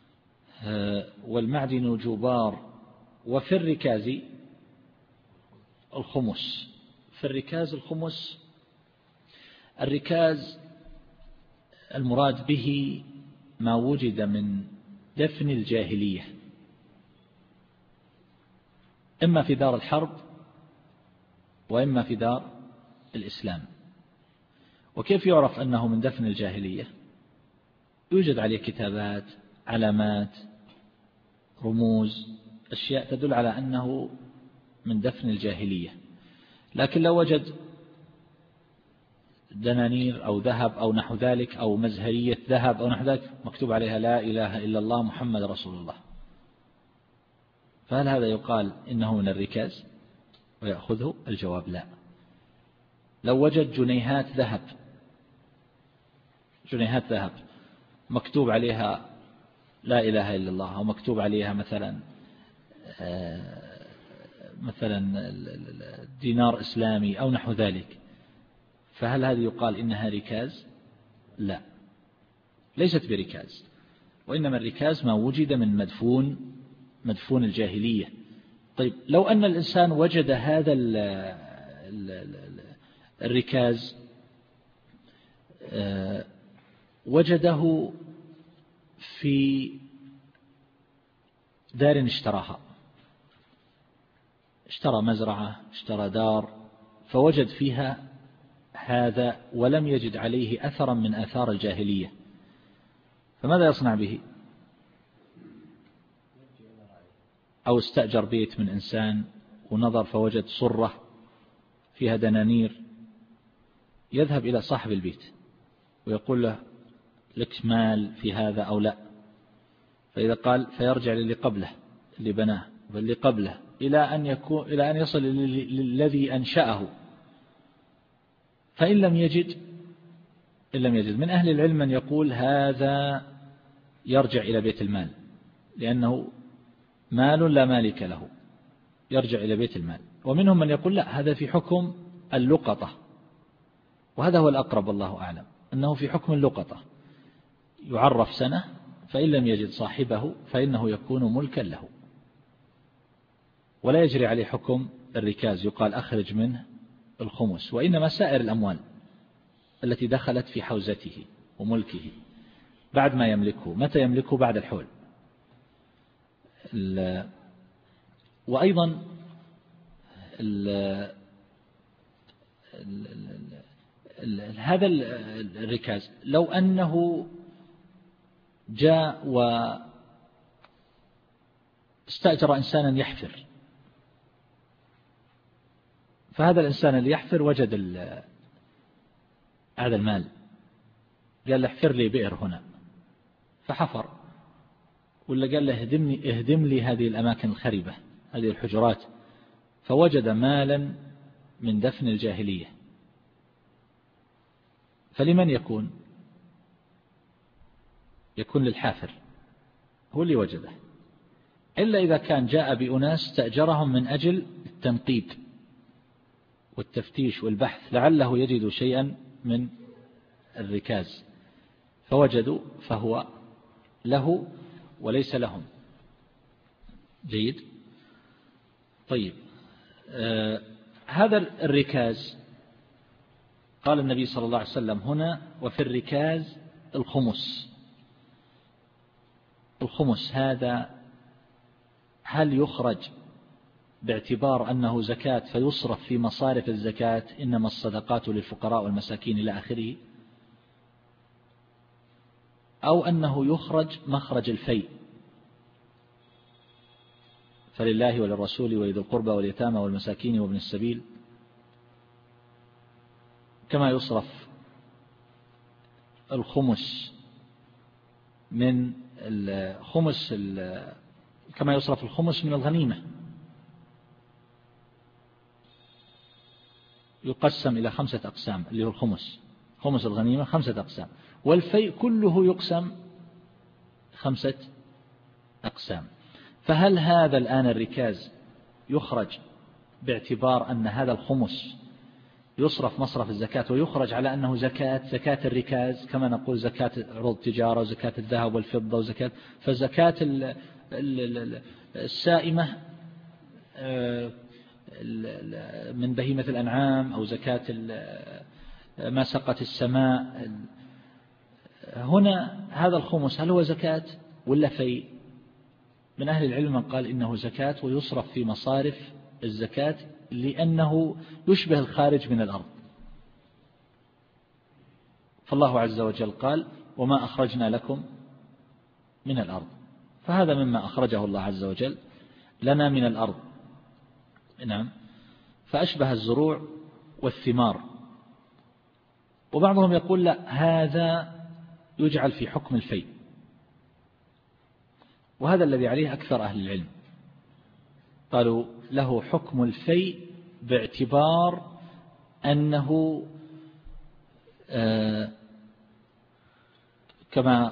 والمعدن جبار. وفي الركاز الخمس. في الركاز الخمس. الركاز المراد به ما وجد من دفن الجاهلية، إما في دار الحرب وإما في دار الإسلام. وكيف يعرف أنه من دفن الجاهلية؟ يوجد عليه كتابات، علامات، رموز، أشياء تدل على أنه من دفن الجاهلية. لكن لو وجد دنانير أو ذهب أو نحو ذلك أو مزهرية ذهب أو نحو ذلك مكتوب عليها لا إله إلا الله محمد رسول الله، فهل هذا يقال إنه من الركاز ويأخذه؟ الجواب لا. لو وجد جنيهات ذهب جنيهات ذهب مكتوب عليها لا إله إلا الله أو مكتوب عليها مثلا مثلا دينار إسلامي أو نحو ذلك، فهل هذا يقال إنها ركاز؟ لا، ليست بركاز، وإنما الركاز ما وجد من مدفون مدفون الجاهلية. طيب لو أن الإنسان وجد هذا الركاز وجده في دار اشتراها، اشترى مزرعة، اشترى دار، فوجد فيها هذا ولم يجد عليه أثرا من آثار الجاهلية، فماذا يصنع به؟ أو استأجر بيت من إنسان ونظر فوجد صرة فيها دنانير، يذهب إلى صاحب البيت ويقول له لك مال في هذا أو لا، فإذا قال فيرجع للي قبله اللي بناه واللي قبله إلى أن يكون إلى أن يصل للذي أنشأه، فإن لم يجد إن لم يجد من أهل العلم من يقول هذا يرجع إلى بيت المال لأنه مال لا مالك له، يرجع إلى بيت المال. ومنهم من يقول لا، هذا في حكم اللقطة، وهذا هو الأقرب والله أعلم، أنه في حكم اللقطة، يعرف سنة، فإن لم يجد صاحبه فإنه يكون ملكا له، ولا يجري عليه حكم الركاز يقال أخرج منه الخمس، وإنما سائر الأموال التي دخلت في حوزته وملكه بعد ما يملكه. متى يملكه؟ بعد الحول. وأيضا ال ال ال هذا الركاز لو أنه جاء واستأجر إنسانا يحفر، فهذا الإنسان اللي يحفر وجد هذا المال، قال له احفر لي بئر هنا، فحفر، ولا قال له اهدم لي, اهدم لي هذه الأماكن الخربة، هذه الحجرات، فوجد مالا من دفن الجاهلية، فلمن يكون؟ يكون للحافر، هو اللي وجده، إلا إذا كان جاء بأناس استأجرهم من أجل التنقيب والتفتيش والبحث، لعله يجد شيئا من الركاز فوجدوا، فهو له وليس لهم. جيد. طيب آه هذا الركاز قال النبي صلى الله عليه وسلم هنا وفي الركاز الخمس. الخمس هذا هل يخرج باعتبار أنه زكاة فيصرف في مصارف الزكاة، إنما الصدقات للفقراء والمساكين إلى آخره، أو أنه يخرج مخرج الفيء، فلله وللرسول ولذي القربى واليتامى والمساكين وابن السبيل، كما يصرف الخمس من الخمس كما يصرف الخمس من الغنيمة، يقسم إلى خمسة أقسام، اللي هو الخمس، خمس الغنيمة خمسة أقسام، والفيء كله يقسم خمسة أقسام. فهل هذا الآن الركاز يخرج باعتبار أن هذا الخمس يصرف مصرف الزكاة ويخرج على أنه زكاة زكاة الركاز، كما نقول زكاة عروض التجارة وزكاة الذهب والفضة وزكاة، فزكاة السائمة من بهيمة الأنعام أو زكاة ما سقت السماء، هنا هذا الخمس هل هو زكاة ولا فيء؟ من أهل العلم من قال إنه زكاة ويصرف في مصارف الزكاة لأنه يشبه الخارج من الأرض، فالله عز وجل قال وما أخرجنا لكم من الأرض. فهذا مما أخرجه الله عز وجل لنا من الأرض. نعم. فأشبه الزروع والثمار. وبعضهم يقول لا، هذا يجعل في حكم الفيء، وهذا الذي عليه أكثر أهل العلم. قالوا له حكم الفيء باعتبار أنه كما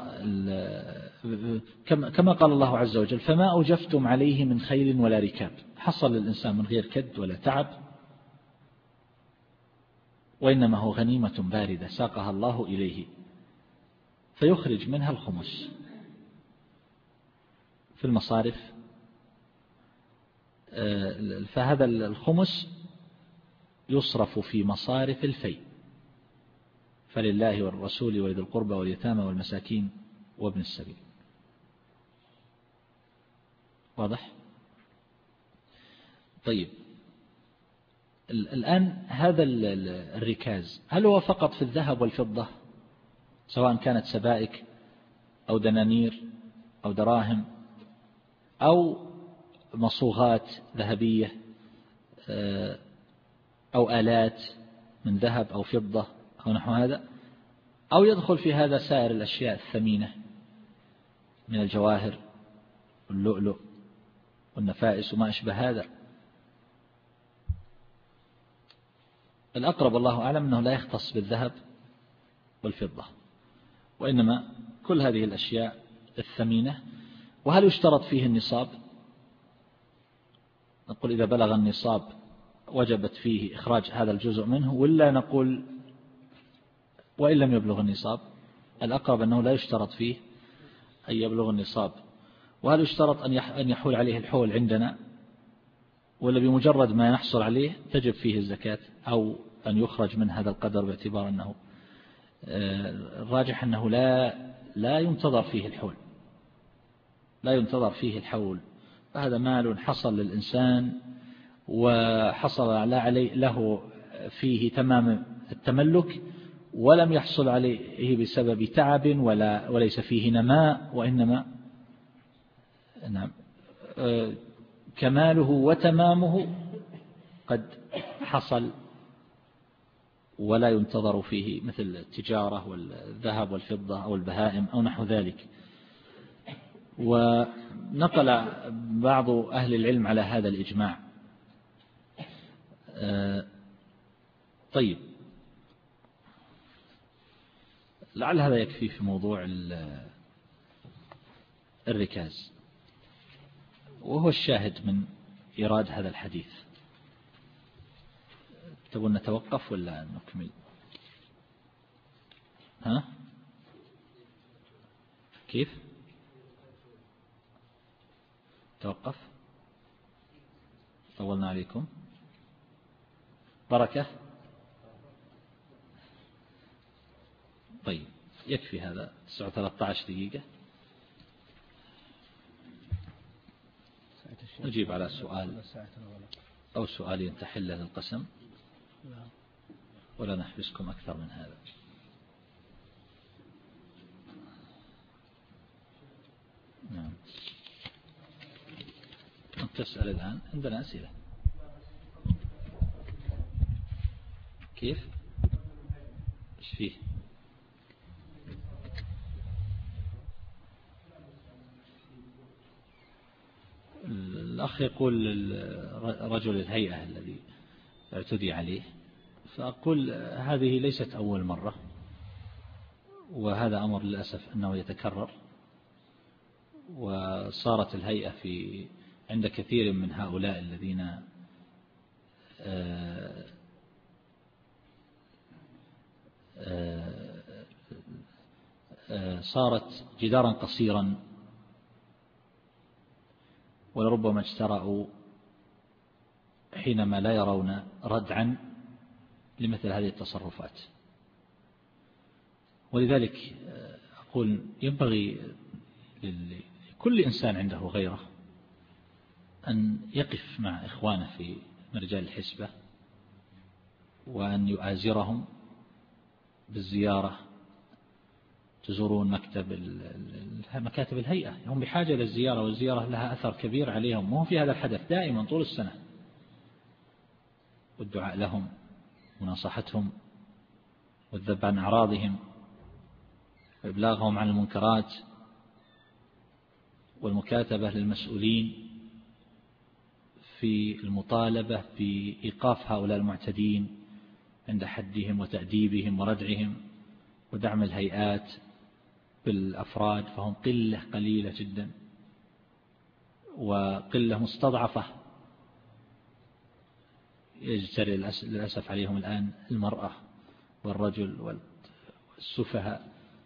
كما قال الله عز وجل: فما أوجفتم عليه من خيل ولا ركاب. حصل للإنسان من غير كد ولا تعب، وإنما هو غنيمة باردة ساقها الله إليه، فيخرج منها الخمس في المصارف. فهذا الخمس يصرف في مصارف الفيء، فلله والرسول وذي القربى واليتامى والمساكين وابن السبيل. واضح؟ طيب، الآن هذا الركاز هل هو فقط في الذهب والفضة، سواء كانت سبائك أو دنانير أو دراهم أو مصوغات ذهبية أو آلات من ذهب أو فضة أو نحو هذا، أو يدخل في هذا سائر الأشياء الثمينة من الجواهر واللؤلؤ والنفائس وما أشبه هذا؟ الأقرب الله أعلم أنه لا يختص بالذهب والفضة، وإنما كل هذه الأشياء الثمينة. وهل يشترط فيه النصاب؟ نقول إذا بلغ النصاب وجبت فيه إخراج هذا الجزء منه، ولا نقول وإن لم يبلغ النصاب؟ الأقرب أنه لا يشترط فيه أن يبلغ النصاب. وهل يشترط أن يحول عليه الحول عندنا، ولا بمجرد ما نحصل عليه تجب فيه الزكاة، أو أن يخرج من هذا القدر باعتبار أنه الراجح أنه لا لا ينتظر فيه الحول، لا ينتظر فيه الحول. فهذا مال حصل للإنسان وحصل عليه له فيه تمام التملك، ولم يحصل عليه بسبب تعب ولا وليس فيه نماء، وإنما نعم كماله وتمامه قد حصل، ولا ينتظر فيه مثل التجارة والذهب والفضة أو البهائم أو نحو ذلك. ونقل بعض أهل العلم على هذا الإجماع. طيب، لعل هذا يكفي في موضوع الركاز، وهو الشاهد من إيراد هذا الحديث. تبون نتوقف ولا نكمل؟ ها؟ كيف؟ توقف؟ طولنا عليكم. بركة. طيب، يكفي هذا. الساعة ثلاثة عشر دقيقة. نجيب على سؤال أو سؤالين تحل للقسم، ولا نحبسكم أكثر من هذا. نعم. أنت تسأل الآن، عندنا أسئلة. كيف؟ إيش فيه؟ الأخ يقول رجل الهيئة الذي اعتدي عليه، فأقول هذه ليست أول مرة، وهذا أمر للأسف أنه يتكرر، وصارت الهيئة في عند كثير من هؤلاء الذين صارت جدارا قصيرا، ولربما اجترأوا حينما لا يرون ردعا لمثل هذه التصرفات. ولذلك أقول ينبغي لكل إنسان عنده غيره أن يقف مع إخوانه في رجال الحسبة، وأن يؤازرهم بالزيارة تزورون مكتب مكاتب الهيئة، هم بحاجة للزيارة، والزيارة لها أثر كبير عليهم، وهم في هذا الحدث دائما طول السنة، والدعاء لهم ونصحتهم والذب عن أعراضهم وإبلاغهم عن المنكرات والمكاتبة للمسؤولين في المطالبة بإيقاف هؤلاء المعتدين عند حدهم وتأديبهم وردعهم، ودعم الهيئات بالأفراد، فهم قلة قليلة جدا وقلة مستضعفة يجتري للأسف عليهم الآن المرأة والرجل والسفهاء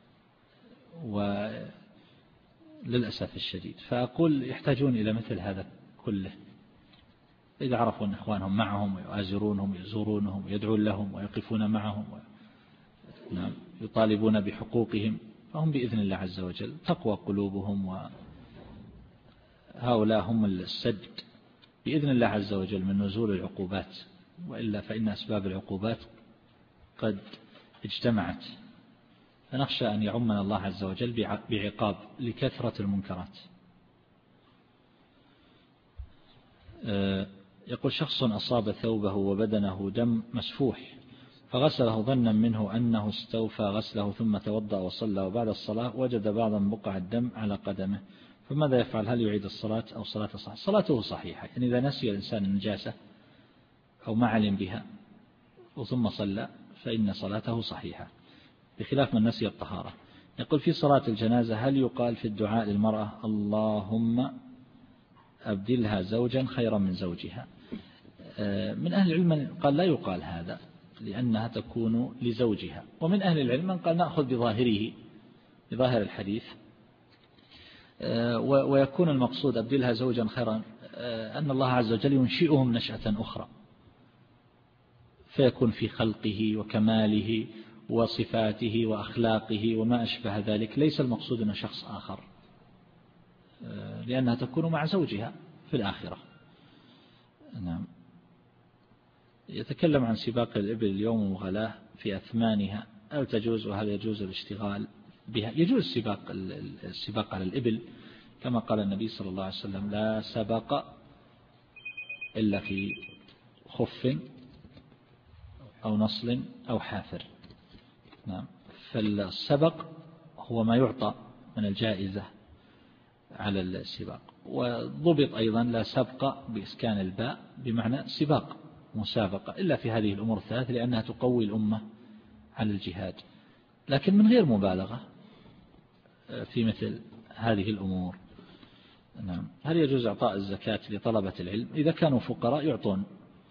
وللأسف الشديد. فأقول يحتاجون إلى مثل هذا كله، إذا عرفوا أن إخوانهم معهم ويؤازرونهم ويزورونهم ويدعون لهم ويقفون معهم ويطالبون بحقوقهم، فهم بإذن الله عز وجل تقوى قلوبهم، وهؤلاء هم السد بإذن الله عز وجل من نزول العقوبات، وإلا فإن أسباب العقوبات قد اجتمعت، فنخشى أن يعمنا الله عز وجل بعقاب لكثرة المنكرات. يقول شخص أصاب ثوبه وبدنه دم مسفوح فغسله ظنا منه أنه استوفى غسله ثم توضأ وصلى، وبعد الصلاة وجد بعضا بقع الدم على قدمه، فماذا يفعل؟ هل يعيد الصلاة أو صلاة صحيحة؟ صلاته صحيحة، يعني إذا نسي الإنسان النجاسة أو ما علم بها وثم صلى فإن صلاته صحيحة، بخلاف من نسي الطهارة. يقول في صلاة الجنازة هل يقال في الدعاء للمرأة اللهم أبدلها زوجا خيرا من زوجها؟ من أهل العلم قال لا يقال هذا لأنها تكون لزوجها، ومن أهل العلم من قال نأخذ بظاهره بظاهر الحديث، ويكون المقصود أبدلها زوجا خيرا أن الله عز وجل ينشئهم نشأة أخرى، فيكون في خلقه وكماله وصفاته وأخلاقه وما أشبه ذلك، ليس المقصود أن شخص آخر، لأنها تكون مع زوجها في الآخرة. نعم. يتكلم عن سباق الإبل اليوم وغلاه في أثمانها، هل تجوز وهل يجوز الاشتغال بها؟ يجوز السباق السباق على الإبل كما قال النبي صلى الله عليه وسلم لا سبق إلا في خف أو نصل أو حافر. نعم. فالسبق هو ما يعطى من الجائزة على السباق، وضبط أيضا لا سبق بإسكان الباء بمعنى سباق مسابقة إلا في هذه الأمور الثلاث لأنها تقوي الأمة على الجهاد، لكن من غير مبالغة في مثل هذه الأمور. نعم. هل يجوز إعطاء الزكاة لطلبة العلم؟ إذا كانوا فقراء يعطون.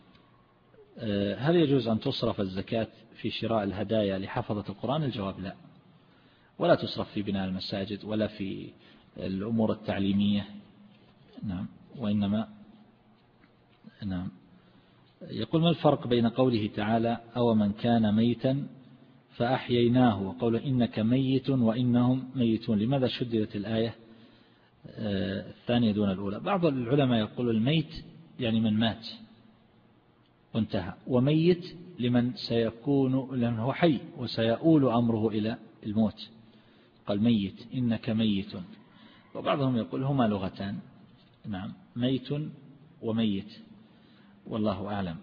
هل يجوز أن تصرف الزكاة في شراء الهدايا لحفظة القرآن؟ الجواب لا، ولا تصرف في بناء المساجد ولا في الأمور التعليمية. نعم. وإنما نعم. يقول ما الفرق بين قوله تعالى أو من كان ميتا فأحييناه وقوله إنك ميت وإنهم ميتون؟ لماذا شددت الآية الثانية دون الأولى؟ بعض العلماء يقول الميت يعني من مات وانتهى، وميت لمن سيكون لمن هو حي وسيؤول أمره إلى الموت، قال ميت إنك ميت. وبعضهم يقول هما لغتان، نعم، ميت وميت، والله أعلم.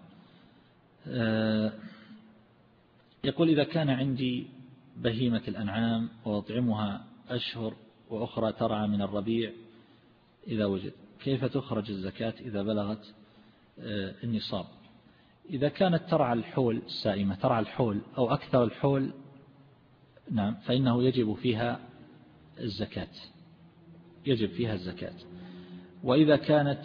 يقول إذا كان عندي بهيمة الأنعام وأطعمها أشهر وأخرى ترعى من الربيع إذا وجد، كيف تخرج الزكاة إذا بلغت النصاب؟ إذا كانت ترعى الحول السائمة ترعى الحول أو أكثر الحول، نعم، فإنه يجب فيها الزكاة، يجب فيها الزكاة. وإذا كانت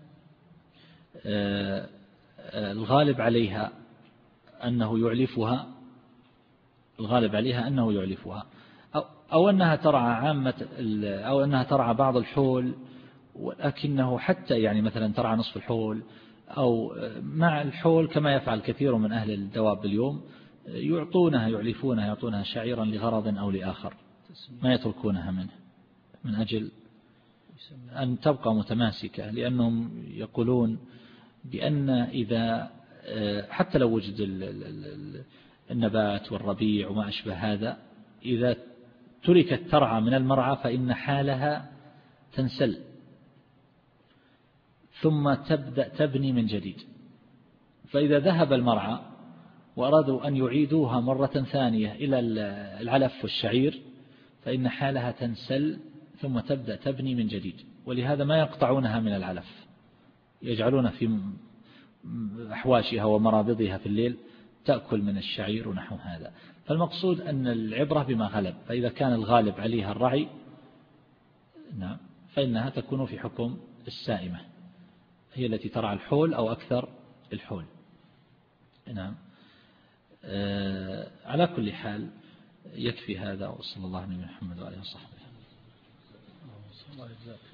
الغالب عليها أنه يعلفها الغالب عليها أنه يعلفها أو, أو أنها ترعى عامة أو أنها ترعى بعض الحول، ولكنه حتى يعني مثلا ترعى نصف الحول أو مع الحول كما يفعل كثير من أهل الدواب اليوم، يعطونها يعلفونها يعطونها شعيرا لغرض أو لآخر ما يتركونها منه من أجل أن تبقى متماسكة، لأنهم يقولون بأن إذا حتى لو وجد النبات والربيع وما أشبه هذا، إذا تركت ترعى من المرعى فإن حالها تنسل ثم تبدأ تبني من جديد. فإذا ذهب المرعى وأرادوا أن يعيدوها مرة ثانية إلى العلف والشعير فإن حالها تنسل ثم تبدأ تبني من جديد. ولهذا ما يقطعونها من العلف، يجعلون في أحواشها ومرابضها في الليل تأكل من الشعير ونحو هذا. فالمقصود أن العبرة بما غلب، فإذا كان الغالب عليها الرعي نعم فإنها تكون في حكم السائمة، هي التي ترعى الحول أو أكثر الحول. نعم. آه على كل حال يكفي هذا، وصلى الله عليه محمد وعليه وصحبه.